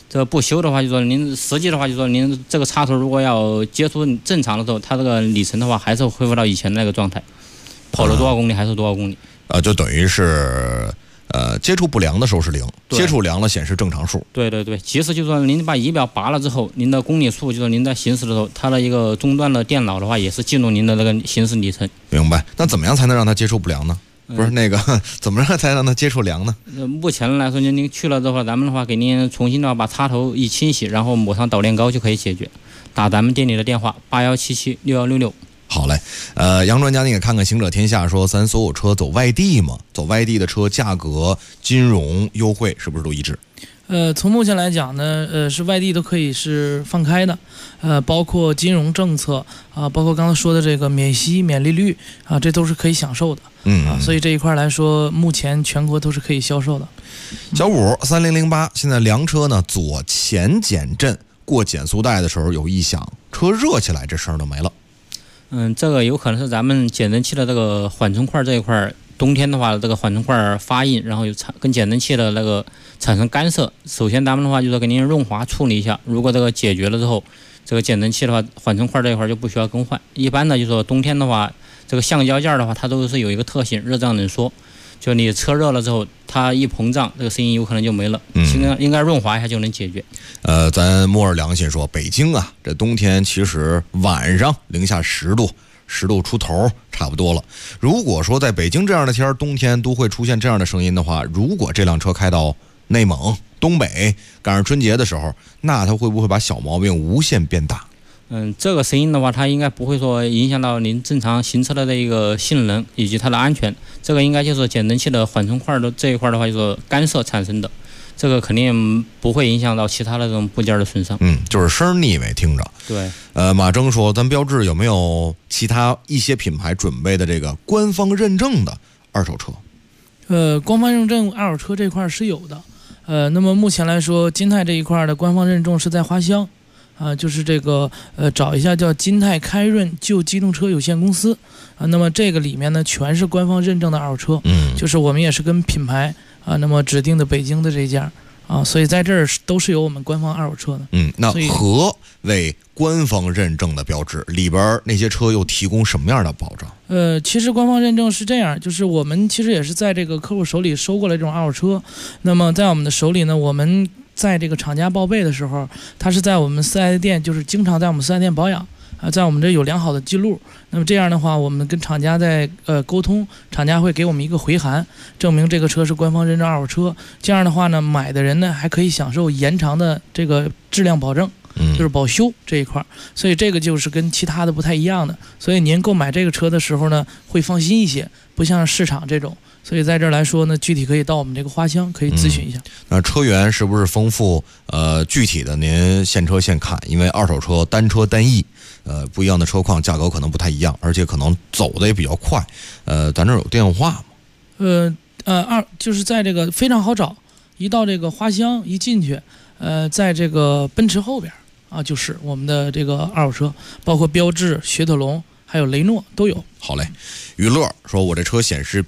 这不修的话，就说您实际的话，就说您这个插头如果要接触正常的时候，它这个里程的话还是恢复到以前那个状态，跑了多少公里还是多少公里。 就等于是接触不良的时候是0，接触良了显示正常数。 对对对，其实就是说您把仪表拔了之后，您的公里数就是您在行驶的时候，它的一个终端的电脑的话也是记录您的那个行驶里程。 明白。那怎么样才能让它接触不良呢？不是那个怎么样才让它接触良呢？ 目前来说，您去了之后，咱们的话给您重新的把插头一清洗，然后抹上导电膏就可以解决。打咱们店里的电话81776166。 好嘞，杨专家，你给看看行者天下说，咱所有车走外地嘛，走外地的车价格、金融优惠是不是都一致？ 从目前来讲呢，是外地都可以是放开的，包括金融政策啊，包括刚才说的这个免息、免利率啊，这都是可以享受的。所以这一块来说，目前全国都是可以销售的。 小五3008，现在凉车呢，左前减震过减速带的时候有异响，车热起来这声都没了。 这个有可能是咱们减震器的这个缓冲块这一块，冬天的话，这个缓冲块发硬，然后有跟减震器的那个产生干涉。首先咱们的话就是给您润滑处理一下，如果这个解决了之后，这个减震器的话，缓冲块这一块就不需要更换。一般的就是说冬天的话，这个橡胶件的话，它都是有一个特性，热胀冷缩。就你车热了之后，它一膨胀，这个声音有可能就没了。应该润滑一下就能解决。 咱摸着良心说，北京啊，这冬天其实晚上零下10度，10度出头差不多了。如果说在北京这样的天，冬天都会出现这样的声音的话，如果这辆车开到内蒙、东北，赶上春节的时候，那它会不会把小毛病无限变大？ 这个声音的话，它应该不会说影响到您正常行车的这个性能以及它的安全。这个应该就是减震器的缓冲块的这一块的话，就是干涉产生的。这个肯定不会影响到其他的这种部件的损伤。 就是声腻味听着。 对。 马征说，咱标致有没有其他一些品牌准备的这个官方认证的二手车？ 官方认证二手车这块是有的。那么目前来说，金泰这一块的官方认证是在花乡。就是这个找一下叫金泰开润旧机动车有限公司啊，那么这个里面呢全是官方认证的二手车，就是我们也是跟品牌啊，那么指定的北京的这家啊，所以在这儿都是有我们官方二手车的。 那何为官方认证的标志？里边那些车又提供什么样的保障？ 其实官方认证是这样，就是我们其实也是在这个客户手里收过来这种二手车，那么在我们的手里呢，我们在这个厂家报备的时候，它是在我们4S店，就是经常在我们4S店保养啊，在我们这有良好的记录。那么这样的话，我们跟厂家在沟通，厂家会给我们一个回函，证明这个车是官方认证二手车。这样的话呢，买的人呢还可以享受延长的这个质量保证，就是保修这一块。所以这个就是跟其他的不太一样的。所以您购买这个车的时候呢，会放心一些，不像市场这种。所以在这儿来说呢，具体可以到我们这个花乡可以咨询一下。 那车源是不是丰富？具体的您现车现看，因为二手车单车单翼，不一样的车况价格可能不太一样，而且可能走的也比较快。咱这儿有电话吗？ 就是在这个非常好找，一到这个花乡一进去，在这个奔驰后边啊，就是我们的这个二手车，包括标致、雪铁龙还有雷诺都有。 好嘞，娱乐说，我这车显示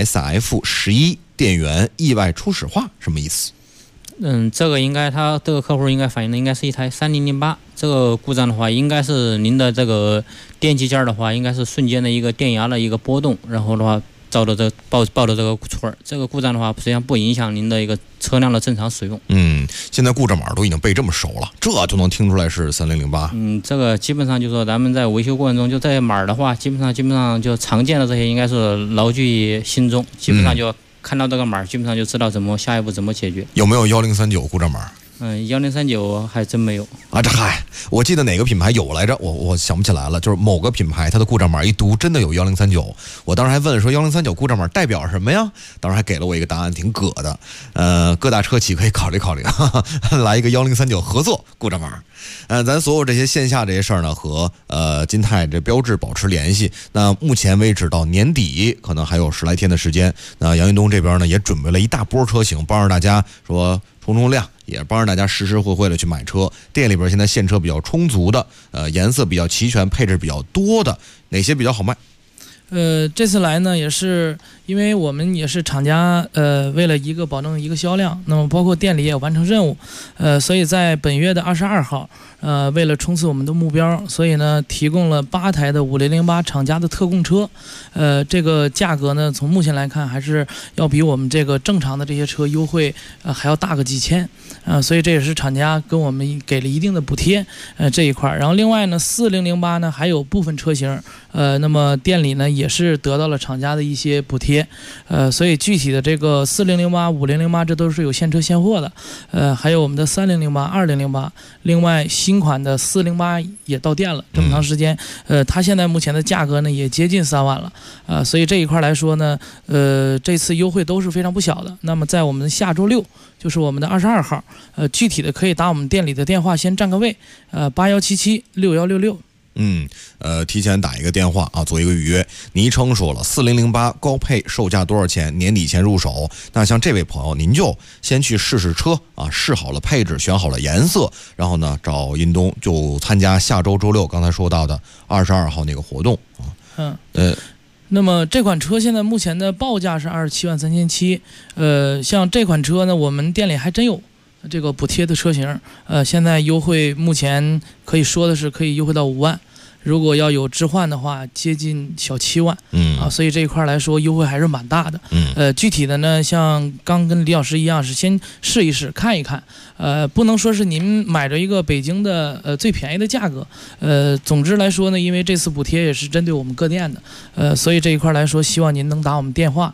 BSF11 电源意外初始化，什么意思？ 这个应该他这个客户应该反映的应该是一台3008，这个故障的话，应该是您的这个电机件的话，应该是瞬间的一个电压的一个波动，然后的话造的爆的这个错儿。这个故障的话，实际上不影响您的一个车辆的正常使用。 现在故障码都已经背这么熟了，这就能听出来是3008。 这个基本上就是说咱们在维修过程中，就这些码的话，基本上就常见的这些应该是牢记于心中，基本上就看到这个码，基本上就知道下一步怎么解决。 有没有1039故障码 ？1039还真没有啊！这嗨，我记得哪个品牌有来着，我想不起来了。就是某个品牌它的故障码一读真的有1039，我当时还问说1039故障码代表什么呀？当时还给了我一个答案，挺葛的。各大车企可以考虑考虑，来一个1039合作故障码。咱所有这些线下这些事儿呢，和金泰这标致保持联系。那目前为止到年底可能还有10来天的时间。那杨云东这边呢也准备了一大波车型，帮着大家说冲量，也帮着大家实实惠惠的去买车。店里边现在现车比较充足的，颜色比较齐全，配置比较多的，哪些比较好卖？ 这次来呢，也是因为我们也是厂家，为了保证一个销量，那么包括店里也完成任务，所以在本月的22号，为了冲刺我们的目标，所以呢提供了8台的5008厂家的特供车，这个价格呢从目前来看还是要比我们这个正常的这些车优惠，还要大个几千，所以这也是厂家跟我们给了一定的补贴，这一块。然后另外呢4008呢还有部分车型，那么店里呢也是得到了厂家的一些补贴，所以具体的这个4008、5008这都是有现车现货的，还有我们的3008、2008，另外新款的408也到店了，这么长时间，它现在目前的价格呢也接近3万了，所以这一块来说呢，这次优惠都是非常不小的。那么在我们下周6，就是我们的22号，具体的可以打我们店里的电话先占个位，81776166。 提前打一个电话啊，做一个预约。昵称说了4008高配售价多少钱，年底前入手。那像这位朋友，您就先去试试车啊，试好了配置，选好了颜色，然后呢找印东就参加下周周6刚才说到的22号那个活动啊。 那么这款车现在目前的报价是27.37万，像这款车呢，我们店里还真有这个补贴的车型，现在优惠目前可以说的是可以优惠到5万，如果要有置换的话，接近小7万，所以这一块来说优惠还是蛮大的，具体的呢，像刚跟李老师一样，是先试一试看一看，不能说是您买着一个北京的最便宜的价格，总之来说呢，因为这次补贴也是针对我们各店的，所以这一块来说，希望您能打我们电话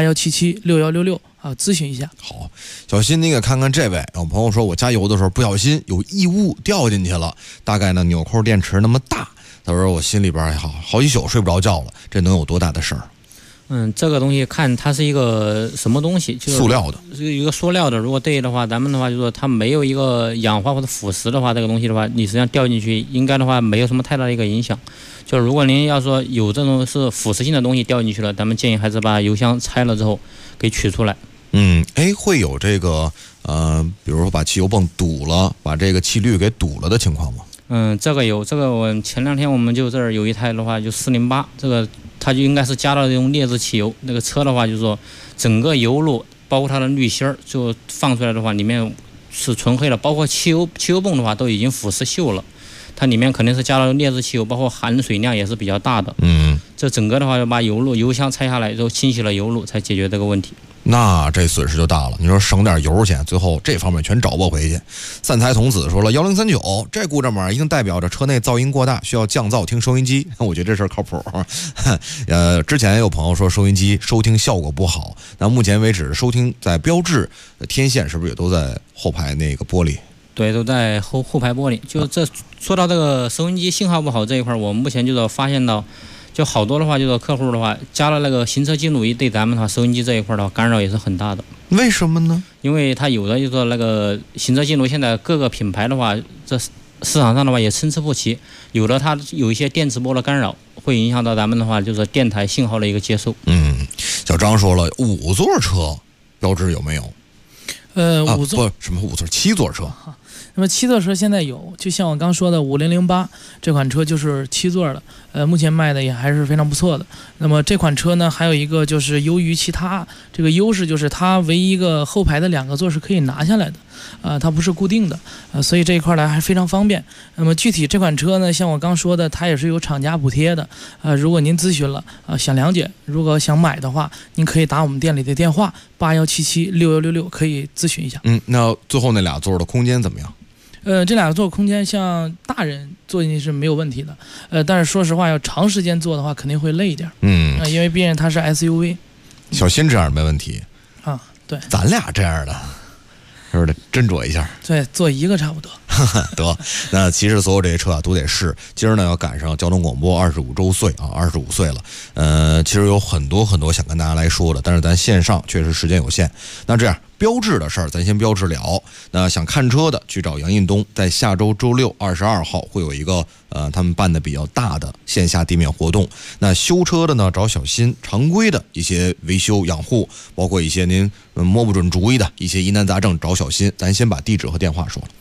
81776166。咨询一下。 好，小新，你给看看这位。有朋友说，我加油的时候不小心有异物掉进去了，大概呢纽扣电池那么大。他说我心里边好几宿睡不着觉了，这能有多大的事儿？ 这个东西看它是一个什么东西，就是塑料的， 是一个塑料的。如果对的话，咱们的话就说它没有一个氧化或者腐蚀的话，这个东西的话，你实际上掉进去应该的话没有什么太大的一个影响。就如果您要说有这种是腐蚀性的东西掉进去了，咱们建议还是把油箱拆了之后给取出来。 会有这个比如说把汽油泵堵了，把这个气滤给堵了的情况吗？ 这个有，这个我前2天我们就这儿有一台的话，就408，这个它就应该是加了这种劣质汽油。那个车的话，就是说整个油路包括它的滤芯儿，就放出来的话，里面是纯黑的，包括汽油泵的话都已经腐蚀锈了。它里面肯定是加了劣质汽油，包括含水量也是比较大的。这整个的话要把油箱拆下来，之后清洗了油路，才解决这个问题。 那这损失就大了，你说省点油钱，最后这方面全找不回去。散财童子说了1039，这故障码一定代表着车内噪音过大，需要降噪听收音机。我觉得这事儿靠谱。之前有朋友说收音机收听效果不好，那目前为止收听在标志天线是不是也都在后排那个玻璃？ 对，都在后排玻璃。就这说到这个收音机信号不好这一块，我们目前就是发现到。就好多的话，就是客户的话加了那个行车记录仪，对咱们的话收音机这一块的话干扰也是很大的。 为什么呢？ 因为它有的就是说那个行车记录，现在各个品牌的话，这市场上的话也参差不齐，有的它有一些电磁波的干扰，会影响到咱们的话就是电台信号的一个接收。 小张说了，5座车标志有没有 ？5座什么5座？7座车。 那么7座车现在有，就像我刚说的5008这款车就是7座的，目前卖的也还是非常不错的。那么这款车呢，还有一个就是由于其他这个优势，就是它唯一一个后排的2个座是可以拿下来的，它不是固定的，所以这一块来还非常方便。那么具体这款车呢，像我刚说的，它也是有厂家补贴的，如果您咨询了想了解，如果想买的话，您可以打我们店里的电话81776166可以咨询一下。 那最后那2座的空间怎么样？ 这2个座空间像大人坐进去是没有问题的，但是说实话，要长时间坐的话肯定会累一点。因为毕竟它是 SUV。 小新这样没问题啊，对， 咱俩这样的，是不是得斟酌一下？ 对，坐一个差不多。 得，那其实所有这些车啊都得试。今儿呢要赶上交通广播25周岁啊，25岁了。其实有很多想跟大家来说的，但是咱线上确实时间有限。那这样标志的事儿咱先标志了。那想看车的去找杨印东，在下周周6 22号会有一个他们办的比较大的线下地面活动。那修车的呢找小新，常规的一些维修养护，包括一些您摸不准主意的一些疑难杂症找小新。咱先把地址和电话说了。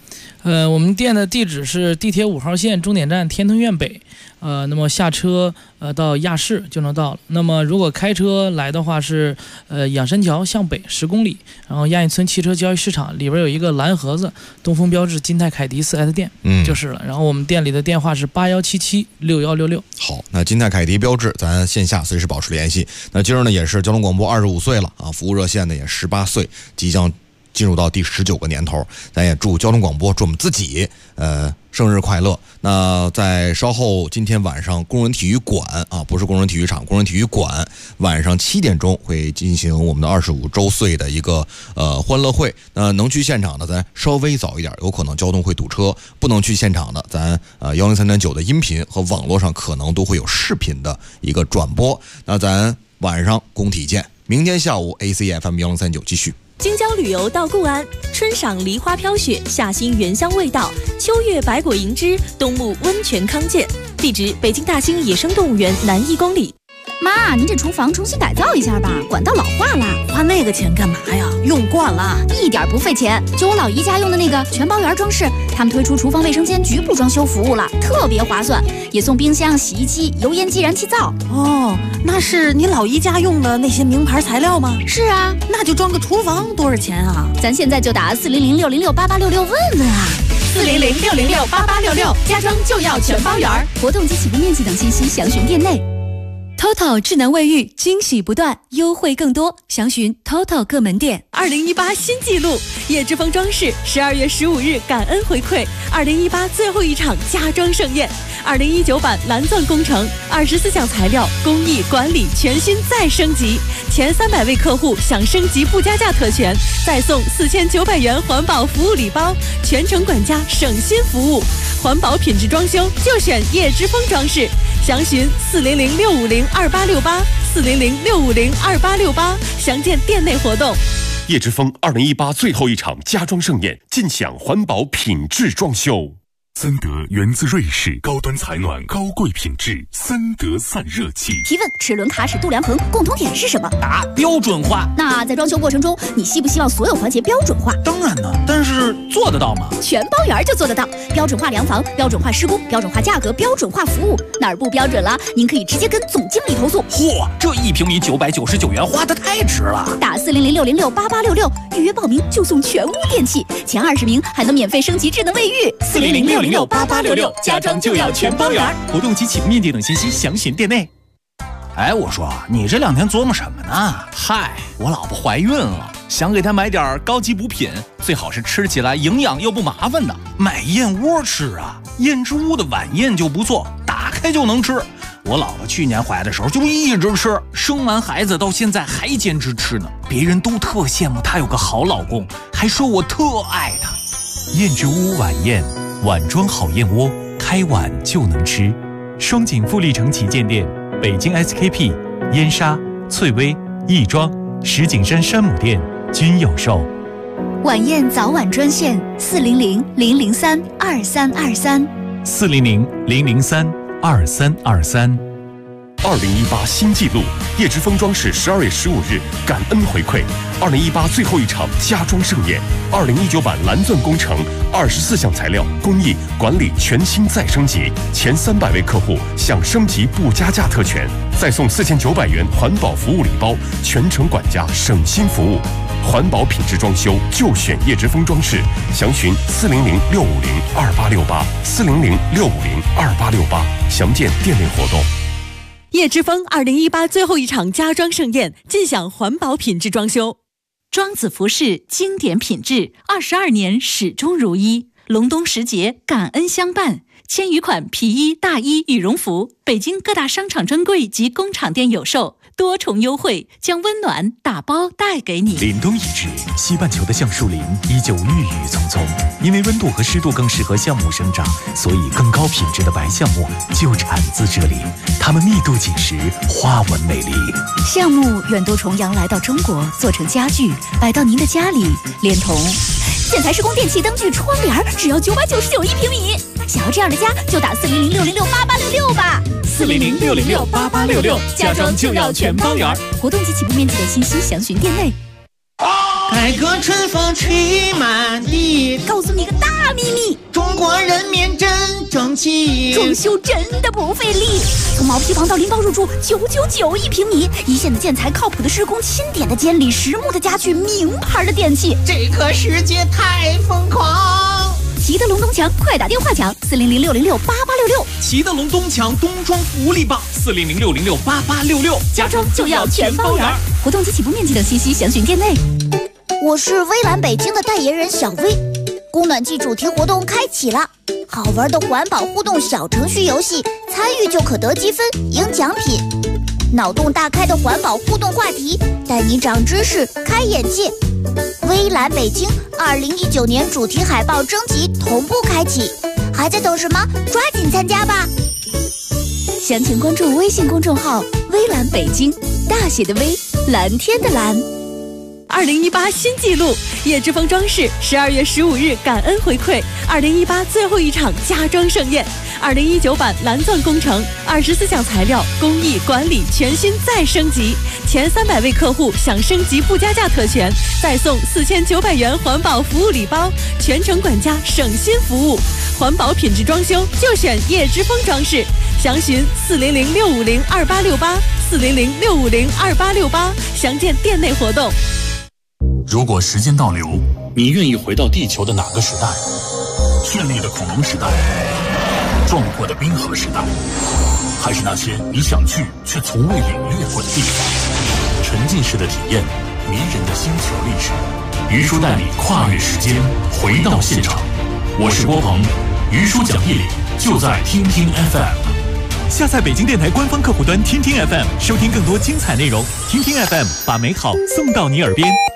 我们店的地址是地铁5号线终点站天通苑北，那么下车到亚市就能到了。那么如果开车来的话是仰山桥向北10公里，然后亚运村汽车交易市场里边有一个蓝盒子，东风标致金泰凯迪4S店，就是了。然后我们店里的电话是81776166。 好，那金泰凯迪标致，咱线下随时保持联系。那今儿呢也是交通广播25岁了啊，服务热线呢也18岁，即将进入到第19个年头，咱也祝交通广播，祝我们自己生日快乐。那在稍后今天晚上工人体育馆啊，不是工人体育场，工人体育馆晚上7点钟会进行我们的25周岁的一个欢乐会。那能去现场的咱稍微早一点，有可能交通会堵车；不能去现场的咱103.9的音频和网络上可能都会有视频的一个转播。那咱晚上工体见，明天下午 ACFM 103.9继续。 京郊旅游到固安，春赏梨花飘雪，夏欣原香味道，秋月百果银枝，冬沐温泉康健。地址：北京大兴野生动物园南1公里。 妈，您这厨房重新改造一下吧，管道老化了。 花那个钱干嘛呀？用惯了， 一点不费钱。就我老姨家用的那个全包圆装饰，他们推出厨房卫生间局部装修服务了，特别划算，也送冰箱、洗衣机、油烟机、燃气灶。 哦，那是你老姨家用的那些名牌材料吗？ 是啊， 那就装个厨房多少钱啊？ 咱现在就打400-606-8866问问啊。 400-606-8866，家装就要全包圆。 活动及起步面积等信息详询店内。 TOTO 智能卫浴，惊喜不断，优惠更多，详询 TOTO 各门店。2018新纪录，叶之峰装饰12月15日感恩回馈2018最后一场家装盛宴，2019版蓝钻工程，24项材料工艺管理全新再升级，前300位客户享升级不加价特权，再送4900元环保服务礼包，全程管家省心服务，环保品质装修就选叶之峰装饰。详询400-650-2868，400-650-2868，详见店内活动。 叶之峰2018最后一场家装盛宴，尽享环保品质装修。 森德源自瑞士，高端采暖，高贵品质，森德散热器。 提问：齿轮、卡尺、度量衡共同点是什么？ 答：标准化。 那在装修过程中，你希不希望所有环节标准化？ 当然呢，但是做得到吗？ 全包圆就做得到，标准化量房，标准化施工，标准化价格，标准化服务。哪儿不标准了，您可以直接跟总经理投诉。 嚯，这1平米999元花得太值了！ 打400-606-8866预约报名就送全屋电器，前20名还能免费升级智能卫浴。 400-606-8866，家装就要全包圆。活动及起步面积等信息详询店内。哎，我说你这2天琢磨什么呢？嗨，我老婆怀孕了，想给她买点高级补品，最好是吃起来营养又不麻烦的。买燕窝吃啊，燕之屋的晚宴就不错，打开就能吃。我老婆去年怀的时候就一直吃，生完孩子到现在还坚持吃呢。别人都特羡慕她有个好老公，还说我特爱她。燕之屋晚宴，碗装好燕窝，开碗就能吃。双井富力城旗舰店、北京 SKP、燕莎、翠微、亦庄、石景山山姆店均有售。 晚宴早晚专线400-003-2323。 400-003-2323。2018新纪录，叶之峰装饰12月15日感恩回馈2018最后一场家装盛宴，2019版蓝钻工程24项材料工艺管理全新再升级，前300位客户享升级不加价特权，再送4900元环保服务礼包，全程管家省心服务。环保品质装修就选叶之峰装饰，详询400-650-2868，400-650-2868，详见店内活动。 叶之峰2018最后一场家装盛宴，尽享环保品质装修。 庄子服饰经典品质，22年始终如一。隆冬时节感恩相伴，千余款皮衣、大衣、羽绒服，北京各大商场专柜及工厂店有售，多重优惠将温暖打包带给你。 凛冬已至，西半球的橡树林依旧郁郁葱葱，因为温度和湿度更适合橡木生长，所以更高品质的白橡木就产自这里。它们密度紧实，花纹美丽。 橡木远渡重洋来到中国，做成家具摆到您的家里，连同建材施工电器、灯具、窗帘，只要999一平米。想要这样的家，就打400-606-8866吧。 400-606-8866，家装就要全包圆。 活动及起步面积的信息详询店内。 改革春风吹满地。 告诉你个大秘密， 中国人民真争气， 装修真的不费力。从毛坯房到拎包入住，999一平米，一线的建材，靠谱的施工，钦点的监理，实木的家具，名牌的电器。 这个世界太疯狂。 齐德龙东墙，快打电话抢400-606-8866。 齐德龙东墙冬装福利棒400-606-8866， 家装就要全包圆。活动及起步面积等信息详询店内。 我是微蓝北京的代言人小薇，供暖季主题活动开启了，好玩的环保互动小程序游戏，参与就可得积分赢奖品。脑洞大开的环保互动话题，带你长知识开眼界。微蓝北京2019年主题海报征集同步开启，还在等什么？抓紧参加吧！ 详情关注微信公众号“微蓝北京”，大写的微，蓝天的蓝。 2018新纪录，叶之峰装饰12月15日感恩回馈2018最后一场家装盛宴，2019版蓝钻工程24项材料工艺管理全新再升级，前300位客户享升级不加价特权，再送4900元环保服务礼包，全程管家省心服务，环保品质装修就选叶之峰装饰，详询400-650-2868，400-650-2868，详见店内活动。 如果时间倒流，你愿意回到地球的哪个时代？绚丽的恐龙时代，壮阔的冰河时代，还是那些你想去却从未领略过的地方？沉浸式的体验，迷人的星球历史。于叔带你跨越时间，回到现场。我是郭鹏，于叔讲义理就在听听 FM。 下载北京电台官方客户端听听 FM， 收听更多精彩内容。听听 FM， 把美好送到你耳边。